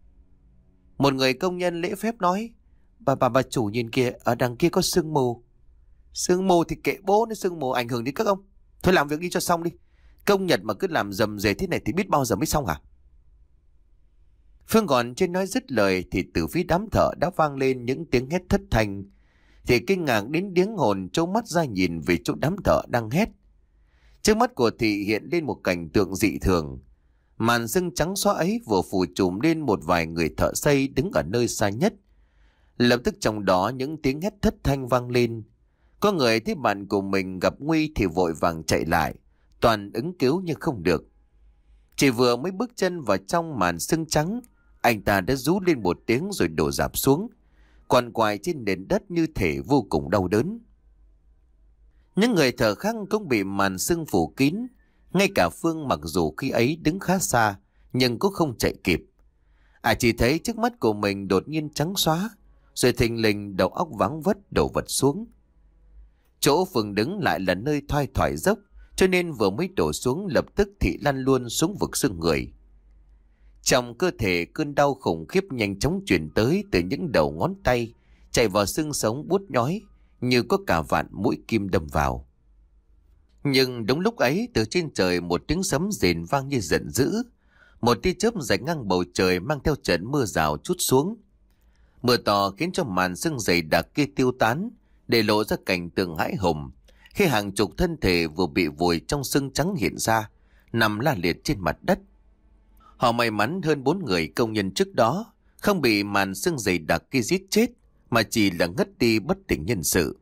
Một người công nhân lễ phép nói. Bà bà bà chủ nhìn kìa, ở đằng kia có sương mù. Sương mù thì kệ bố nó, sương mù ảnh hưởng đến các ông. Thôi làm việc đi cho xong đi. Công nhật mà cứ làm rầm rề thế này thì biết bao giờ mới xong hả? Phương còn chưa nói dứt lời thì từ phía đám thợ đã vang lên những tiếng hét thất thanh. Thì kinh ngạc đến điếng hồn trố mắt ra nhìn về chỗ đám thợ đang hét. Trước mắt của Thị hiện lên một cảnh tượng dị thường. Màn sương trắng xóa ấy vừa phủ trùm lên một vài người thợ xây đứng ở nơi xa nhất. Lập tức trong đó những tiếng hét thất thanh vang lên. Có người thấy bạn của mình gặp nguy thì vội vàng chạy lại, toàn ứng cứu nhưng không được. Chỉ vừa mới bước chân vào trong màn sương trắng, anh ta đã rú lên một tiếng rồi đổ rạp xuống, quằn quại trên nền đất như thể vô cùng đau đớn. Những người thợ khác cũng bị màn sương phủ kín. Ngay cả Phương mặc dù khi ấy đứng khá xa nhưng cũng không chạy kịp. À chỉ thấy trước mắt của mình đột nhiên trắng xóa, rồi thình lình đầu óc vắng vất đổ vật xuống. Chỗ Phương đứng lại là nơi thoai thoải dốc, cho nên vừa mới đổ xuống lập tức Thị lăn luôn xuống vực xương người. Trong cơ thể cơn đau khủng khiếp nhanh chóng chuyển tới từ những đầu ngón tay, chạy vào xương sống buốt nhói như có cả vạn mũi kim đâm vào. Nhưng đúng lúc ấy từ trên trời một tiếng sấm rền vang như giận dữ. Một tia chớp rạch ngang bầu trời mang theo trận mưa rào trút xuống. Mưa to khiến cho màn sương dày đặc kia tiêu tán, để lộ ra cảnh tượng hãi hùng khi hàng chục thân thể vừa bị vùi trong sương trắng hiện ra, nằm la liệt trên mặt đất. Họ may mắn hơn bốn người công nhân trước đó, không bị màn sương dày đặc kia giết chết, mà chỉ là ngất đi bất tỉnh nhân sự.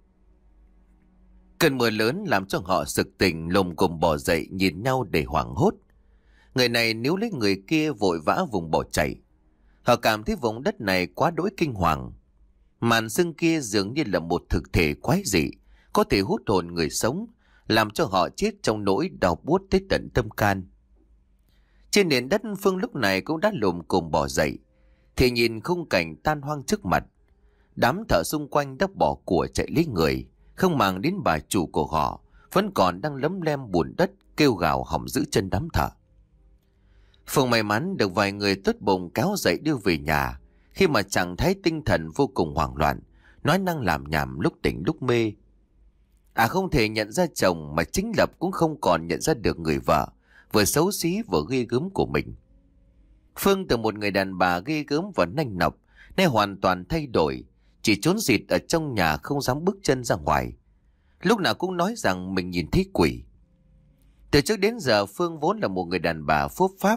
Cơn mưa lớn làm cho họ sực tỉnh, lồm cồm bò dậy nhìn nhau để hoảng hốt. Người này níu lấy người kia vội vã vùng bỏ chạy. Họ cảm thấy vùng đất này quá đỗi kinh hoàng. Màn sương kia dường như là một thực thể quái dị, có thể hút hồn người sống, làm cho họ chết trong nỗi đau buốt tới tận tâm can. Trên nền đất, Phương lúc này cũng đã lồm cồm bò dậy, thì nhìn khung cảnh tan hoang trước mặt. Đám thợ xung quanh đã bỏ của chạy lấy người, không màng đến bà chủ của họ, vẫn còn đang lấm lem bùn đất, kêu gào hỏng giữ chân đám thợ. Phương may mắn được vài người tốt bụng kéo dậy đưa về nhà, khi mà chẳng thấy tinh thần vô cùng hoảng loạn, nói năng làm nhảm lúc tỉnh lúc mê. À không thể nhận ra chồng, mà chính Lập cũng không còn nhận ra được người vợ vừa xấu xí vừa ghê gớm của mình. Phương từ một người đàn bà ghê gớm và nanh nọc nay hoàn toàn thay đổi, chỉ trốn rịt ở trong nhà, không dám bước chân ra ngoài. Lúc nào cũng nói rằng mình nhìn thấy quỷ. Từ trước đến giờ Phương vốn là một người đàn bà phốp pháp,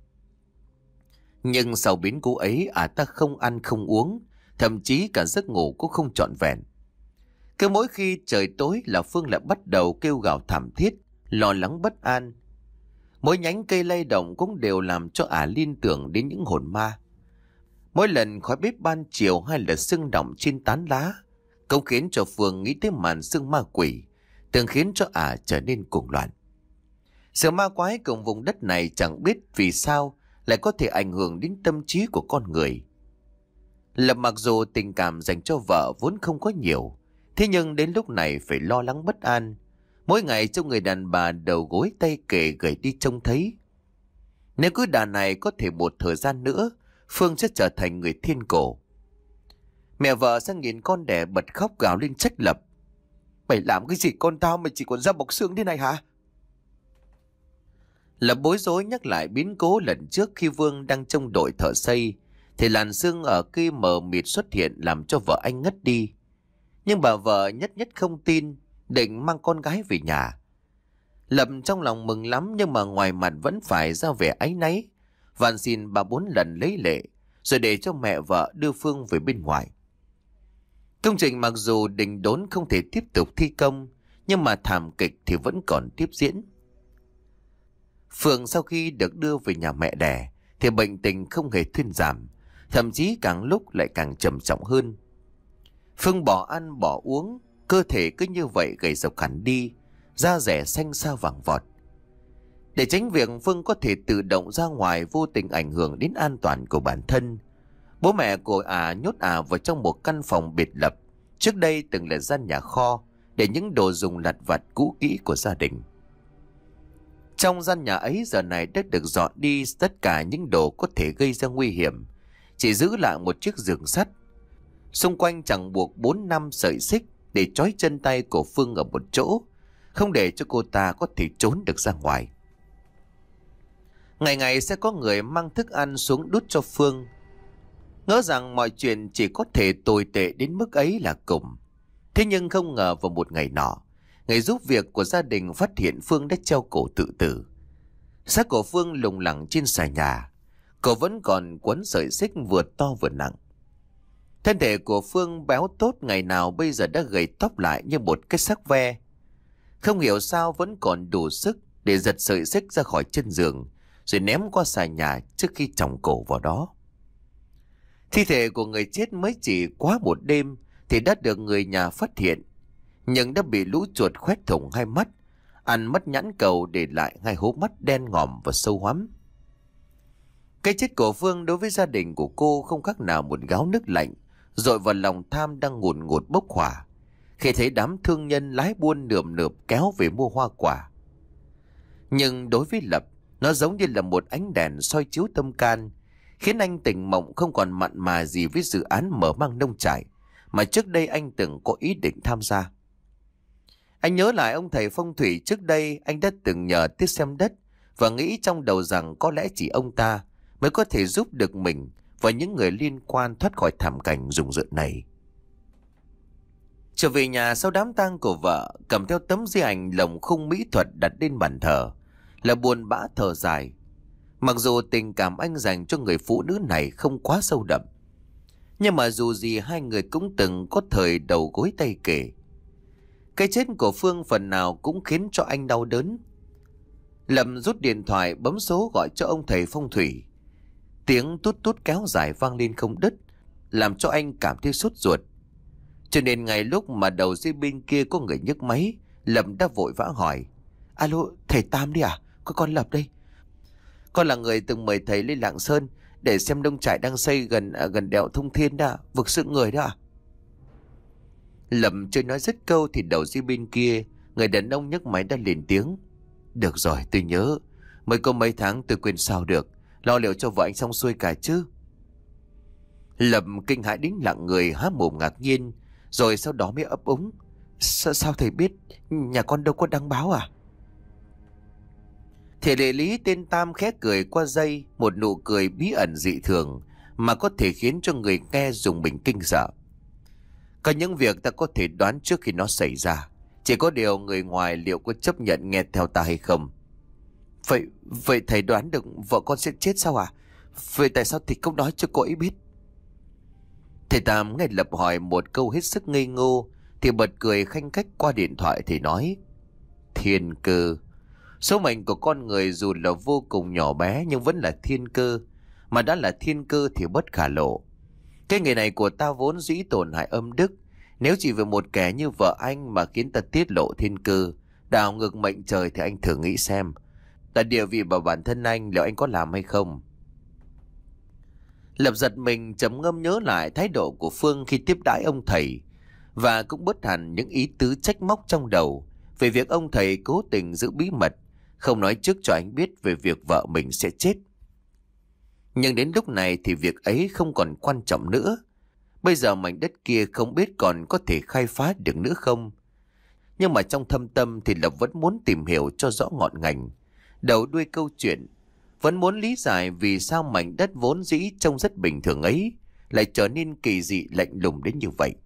nhưng sau biến cố ấy à ta không ăn không uống, thậm chí cả giấc ngủ cũng không trọn vẹn. Cứ mỗi khi trời tối là Phương lại bắt đầu kêu gào thảm thiết, lo lắng bất an. Mỗi nhánh cây lay động cũng đều làm cho ả liên tưởng đến những hồn ma. Mỗi lần khói bếp ban chiều hay là sương động trên tán lá cũng khiến cho Phương nghĩ tới màn sương ma quỷ, từng khiến cho ả trở nên cuồng loạn. Sự ma quái cùng vùng đất này chẳng biết vì sao lại có thể ảnh hưởng đến tâm trí của con người. Lập mặc dù tình cảm dành cho vợ vốn không có nhiều, thế nhưng đến lúc này phải lo lắng bất an. Mỗi ngày trong người đàn bà đầu gối tay kề gầy đi trông thấy. Nếu cứ đà này có thể một thời gian nữa, Phương sẽ trở thành người thiên cổ. Mẹ vợ sang nhìn con đẻ bật khóc gào lên trách Lập. Mày làm cái gì con tao mà chỉ còn da bọc xương thế này hả? Lập bối rối nhắc lại biến cố lần trước khi Vương đang trong đội thợ xây, thì làn sương ở cây mờ mịt xuất hiện làm cho vợ anh ngất đi. Nhưng bà vợ nhất nhất không tin, định mang con gái về nhà. Lập trong lòng mừng lắm, nhưng mà ngoài mặt vẫn phải ra vẻ áy náy, van xin bà bốn lần lấy lệ, rồi để cho mẹ vợ đưa Phương về bên ngoài. Công trình mặc dù đình đốn không thể tiếp tục thi công, nhưng mà thảm kịch thì vẫn còn tiếp diễn. Phương sau khi được đưa về nhà mẹ đẻ thì bệnh tình không hề thuyên giảm, thậm chí càng lúc lại càng trầm trọng hơn. Phương bỏ ăn bỏ uống, cơ thể cứ như vậy gầy rộc hẳn đi, da rẻ xanh xao vàng vọt. Để tránh việc Phương có thể tự động ra ngoài vô tình ảnh hưởng đến an toàn của bản thân, bố mẹ của ả nhốt ả vào trong một căn phòng biệt lập, trước đây từng là gian nhà kho để những đồ dùng lặt vặt cũ kỹ của gia đình. Trong gian nhà ấy giờ này đã được dọn đi tất cả những đồ có thể gây ra nguy hiểm, chỉ giữ lại một chiếc giường sắt. Xung quanh chẳng buộc bốn năm sợi xích để trói chân tay của Phương ở một chỗ, không để cho cô ta có thể trốn được ra ngoài. Ngày ngày sẽ có người mang thức ăn xuống đút cho Phương, ngỡ rằng mọi chuyện chỉ có thể tồi tệ đến mức ấy là cùng. Thế nhưng không ngờ vào một ngày nọ, người giúp việc của gia đình phát hiện Phương đã treo cổ tự tử. Xác của Phương lủng lẳng trên xà nhà, cổ vẫn còn quấn sợi xích vừa to vừa nặng. Thân thể của Phương béo tốt ngày nào bây giờ đã gầy tóp lại như một cái xác ve. Không hiểu sao vẫn còn đủ sức để giật sợi xích ra khỏi chân giường, rồi ném qua xà nhà trước khi chồng cổ vào đó. Thi thể của người chết mới chỉ quá một đêm thì đã được người nhà phát hiện, nhưng đã bị lũ chuột khoét thủng hai mắt, ăn mất nhãn cầu, để lại hai hố mắt đen ngòm và sâu hoắm. Cái chết của Phương đối với gia đình của cô không khác nào một gáo nước lạnh dội vào lòng tham đang ngùn ngụt bốc hỏa, khi thấy đám thương nhân lái buôn nườm nượp kéo về mua hoa quả. Nhưng đối với Lập, nó giống như là một ánh đèn soi chiếu tâm can, khiến anh tỉnh mộng không còn mặn mà gì với dự án mở mang nông trại mà trước đây anh từng có ý định tham gia. Anh nhớ lại ông thầy phong thủy trước đây anh đã từng nhờ tới xem đất, và nghĩ trong đầu rằng có lẽ chỉ ông ta mới có thể giúp được mình và những người liên quan thoát khỏi thảm cảnh rùng rợn này. Trở về nhà sau đám tang của vợ, cầm theo tấm di ảnh lồng khung mỹ thuật đặt lên bàn thờ, là buồn bã thở dài. Mặc dù tình cảm anh dành cho người phụ nữ này không quá sâu đậm, nhưng mà dù gì hai người cũng từng có thời đầu gối tay kề. Cái chết của Phương phần nào cũng khiến cho anh đau đớn. Lâm rút điện thoại bấm số gọi cho ông thầy phong thủy. Tiếng tút tút kéo dài vang lên không đứt, làm cho anh cảm thấy sốt ruột. Cho nên ngay lúc mà đầu dây bên kia có người nhấc máy, Lập đã vội vã hỏi: Alo, thầy Tam đi à? Có con Lập đây. Con là người từng mời thầy lên Lạng Sơn để xem nông trại đang xây gần à, gần đèo Thông Thiên đó, vực sự người đó à? Lập chưa nói dứt câu thì đầu dây bên kia, người đàn ông nhấc máy đã lên tiếng: Được rồi, tôi nhớ. Mới có mấy tháng tôi quên sao được. Lo liệu cho vợ anh xong xuôi cả chứ? Lập kinh hãi đến lặng người, há mồm ngạc nhiên, rồi sau đó mới ấp úng: Sao, sao thầy biết? Nhà con đâu có đăng báo à? Thể lệ lý tên Tam khẽ cười qua dây, một nụ cười bí ẩn dị thường mà có thể khiến cho người nghe dùng mình kinh sợ. Có những việc ta có thể đoán trước khi nó xảy ra, chỉ có điều người ngoài liệu có chấp nhận nghe theo ta hay không. Vậy vậy thầy đoán được vợ con sẽ chết sao à? Vậy tại sao thì không nói cho cô ấy biết? Thầy Tam ngay lập hỏi một câu hết sức ngây ngô thì bật cười khanh khách qua điện thoại thì nói: Thiên cơ. Số mệnh của con người dù là vô cùng nhỏ bé nhưng vẫn là thiên cơ, mà đã là thiên cơ thì bất khả lộ. Cái nghề này của ta vốn dĩ tổn hại âm đức, nếu chỉ vì một kẻ như vợ anh mà khiến ta tiết lộ thiên cơ, đảo ngược mệnh trời thì anh thử nghĩ xem, là địa vị của bản thân anh liệu anh có làm hay không? Lập giật mình trầm ngâm nhớ lại thái độ của Phương khi tiếp đãi ông thầy, và cũng bớt hẳn những ý tứ trách móc trong đầu về việc ông thầy cố tình giữ bí mật, không nói trước cho anh biết về việc vợ mình sẽ chết. Nhưng đến lúc này thì việc ấy không còn quan trọng nữa. Bây giờ mảnh đất kia không biết còn có thể khai phá được nữa không. Nhưng mà trong thâm tâm thì Lập vẫn muốn tìm hiểu cho rõ ngọn ngành, đầu đuôi câu chuyện, vẫn muốn lý giải vì sao mảnh đất vốn dĩ trông rất bình thường ấy lại trở nên kỳ dị lạnh lùng đến như vậy.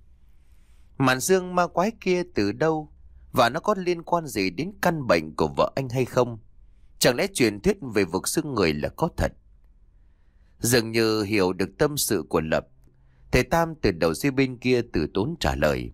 Màn dương ma quái kia từ đâu, và nó có liên quan gì đến căn bệnh của vợ anh hay không? Chẳng lẽ truyền thuyết về vực xương người là có thật? Dường như hiểu được tâm sự của Lập, thầy Tam từ đầu dây bên kia từ tốn trả lời: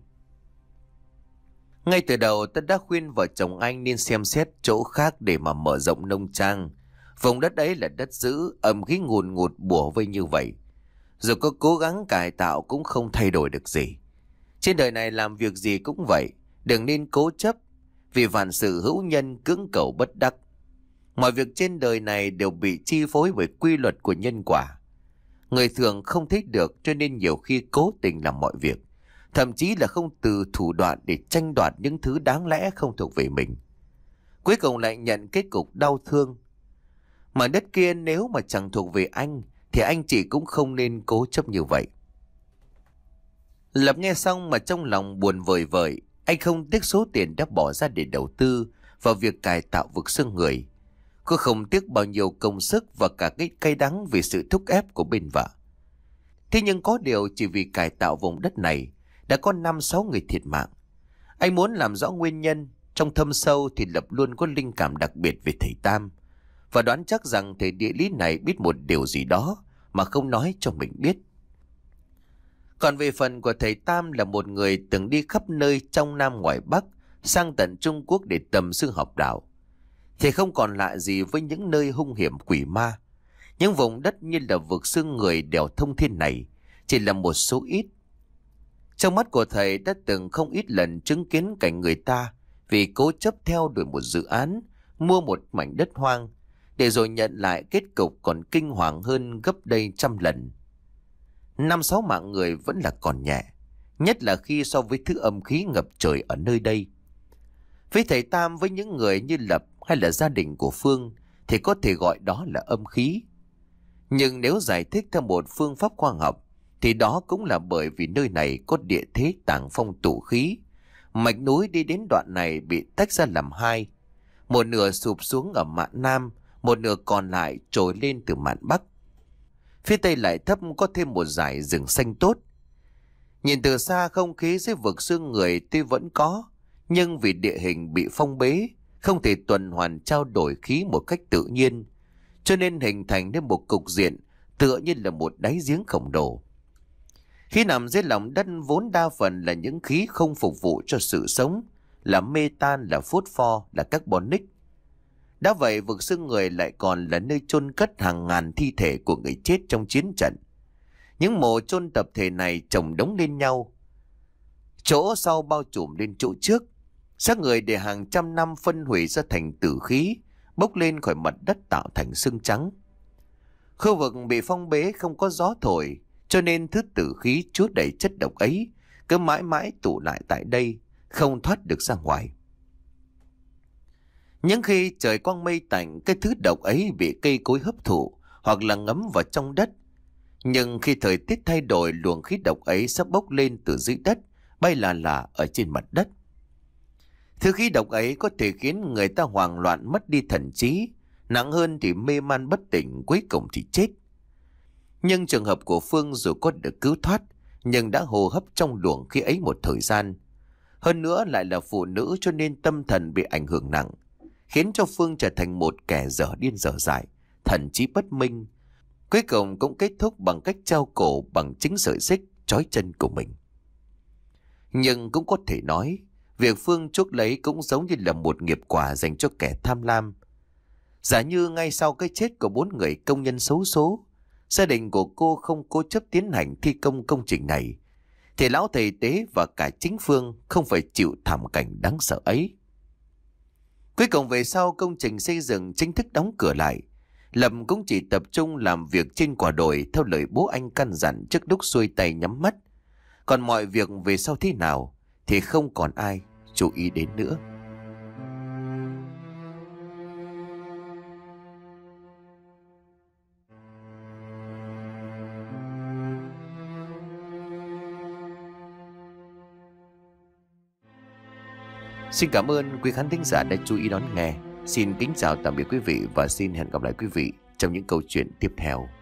Ngay từ đầu ta đã khuyên vợ chồng anh nên xem xét chỗ khác để mà mở rộng nông trang. Vùng đất ấy là đất dữ, âm khí ngùn ngụt bủa vây như vậy. Dù có cố gắng cải tạo cũng không thay đổi được gì. Trên đời này làm việc gì cũng vậy, đừng nên cố chấp, vì vạn sự hữu nhân cưỡng cầu bất đắc. Mọi việc trên đời này đều bị chi phối bởi quy luật của nhân quả. Người thường không thấy được cho nên nhiều khi cố tình làm mọi việc, thậm chí là không từ thủ đoạn để tranh đoạt những thứ đáng lẽ không thuộc về mình. Cuối cùng lại nhận kết cục đau thương. Mà đất kia nếu mà chẳng thuộc về anh thì anh chị cũng không nên cố chấp như vậy. Lập nghe xong mà trong lòng buồn vời vợi. Anh không tiếc số tiền đã bỏ ra để đầu tư vào việc cải tạo vực xương người. Cô không tiếc bao nhiêu công sức và cả cái cay đắng vì sự thúc ép của bên vợ. Thế nhưng có điều chỉ vì cải tạo vùng đất này đã có năm sáu người thiệt mạng. Anh muốn làm rõ nguyên nhân. Trong thâm sâu thì Lập luôn có linh cảm đặc biệt về thầy Tam, và đoán chắc rằng thầy địa lý này biết một điều gì đó mà không nói cho mình biết. Còn về phần của thầy Tam là một người từng đi khắp nơi trong Nam ngoài Bắc, sang tận Trung Quốc để tầm sư học đạo, thì không còn lạ gì với những nơi hung hiểm quỷ ma. Những vùng đất như là vực xương người đèo Thông Thiên này chỉ là một số ít. Trong mắt của thầy đã từng không ít lần chứng kiến cảnh người ta vì cố chấp theo đuổi một dự án, mua một mảnh đất hoang, để rồi nhận lại kết cục còn kinh hoàng hơn gấp đây trăm lần. Năm sáu mạng người vẫn là còn nhẹ, nhất là khi so với thứ âm khí ngập trời ở nơi đây. Với thầy Tam, với những người như Lập hay là gia đình của Phương thì có thể gọi đó là âm khí. Nhưng nếu giải thích theo một phương pháp khoa học thì đó cũng là bởi vì nơi này có địa thế tàng phong tụ khí. Mạch núi đi đến đoạn này bị tách ra làm hai, một nửa sụp xuống ở mạn Nam, một nửa còn lại trồi lên từ mạn Bắc. Phía tây lại thấp có thêm một dải rừng xanh tốt. Nhìn từ xa không khí dưới vực xương người tuy vẫn có, nhưng vì địa hình bị phong bế, không thể tuần hoàn trao đổi khí một cách tự nhiên, cho nên hình thành nên một cục diện tựa như là một đáy giếng khổng lồ. Khí nằm dưới lòng đất vốn đa phần là những khí không phục vụ cho sự sống, là mê tan, là phốt pho, là carbonic. Đã vậy vực xương người lại còn là nơi chôn cất hàng ngàn thi thể của người chết trong chiến trận. Những mộ chôn tập thể này chồng đống lên nhau, chỗ sau bao trùm lên chỗ trước. Xác người để hàng trăm năm phân hủy ra thành tử khí, bốc lên khỏi mặt đất tạo thành xương trắng. Khu vực bị phong bế không có gió thổi, cho nên thứ tử khí chứa đầy chất độc ấy cứ mãi mãi tụ lại tại đây, không thoát được ra ngoài. Những khi trời quang mây tạnh, cái thứ độc ấy bị cây cối hấp thụ hoặc là ngấm vào trong đất. Nhưng khi thời tiết thay đổi, luồng khí độc ấy sắp bốc lên từ dưới đất, bay là là ở trên mặt đất. Thứ khí độc ấy có thể khiến người ta hoảng loạn, mất đi thần trí, nặng hơn thì mê man bất tỉnh, cuối cùng thì chết. Nhưng trường hợp của Phương dù có được cứu thoát, nhưng đã hô hấp trong luồng khí ấy một thời gian. Hơn nữa lại là phụ nữ, cho nên tâm thần bị ảnh hưởng nặng, khiến cho Phương trở thành một kẻ dở điên dở dại, thần trí bất minh. Cuối cùng cũng kết thúc bằng cách treo cổ bằng chính sợi xích trói chân của mình. Nhưng cũng có thể nói, việc Phương chuốc lấy cũng giống như là một nghiệp quả dành cho kẻ tham lam. Giả như ngay sau cái chết của bốn người công nhân xấu số, gia đình của cô không cố chấp tiến hành thi công công trình này, thì lão thầy tế và cả chính Phương không phải chịu thảm cảnh đáng sợ ấy. Cuối cùng về sau công trình xây dựng chính thức đóng cửa lại, Lâm cũng chỉ tập trung làm việc trên quả đồi theo lời bố anh căn dặn trước lúc xuôi tay nhắm mắt. Còn mọi việc về sau thế nào thì không còn ai chú ý đến nữa. Xin cảm ơn quý khán thính giả đã chú ý đón nghe. Xin kính chào tạm biệt quý vị và xin hẹn gặp lại quý vị trong những câu chuyện tiếp theo.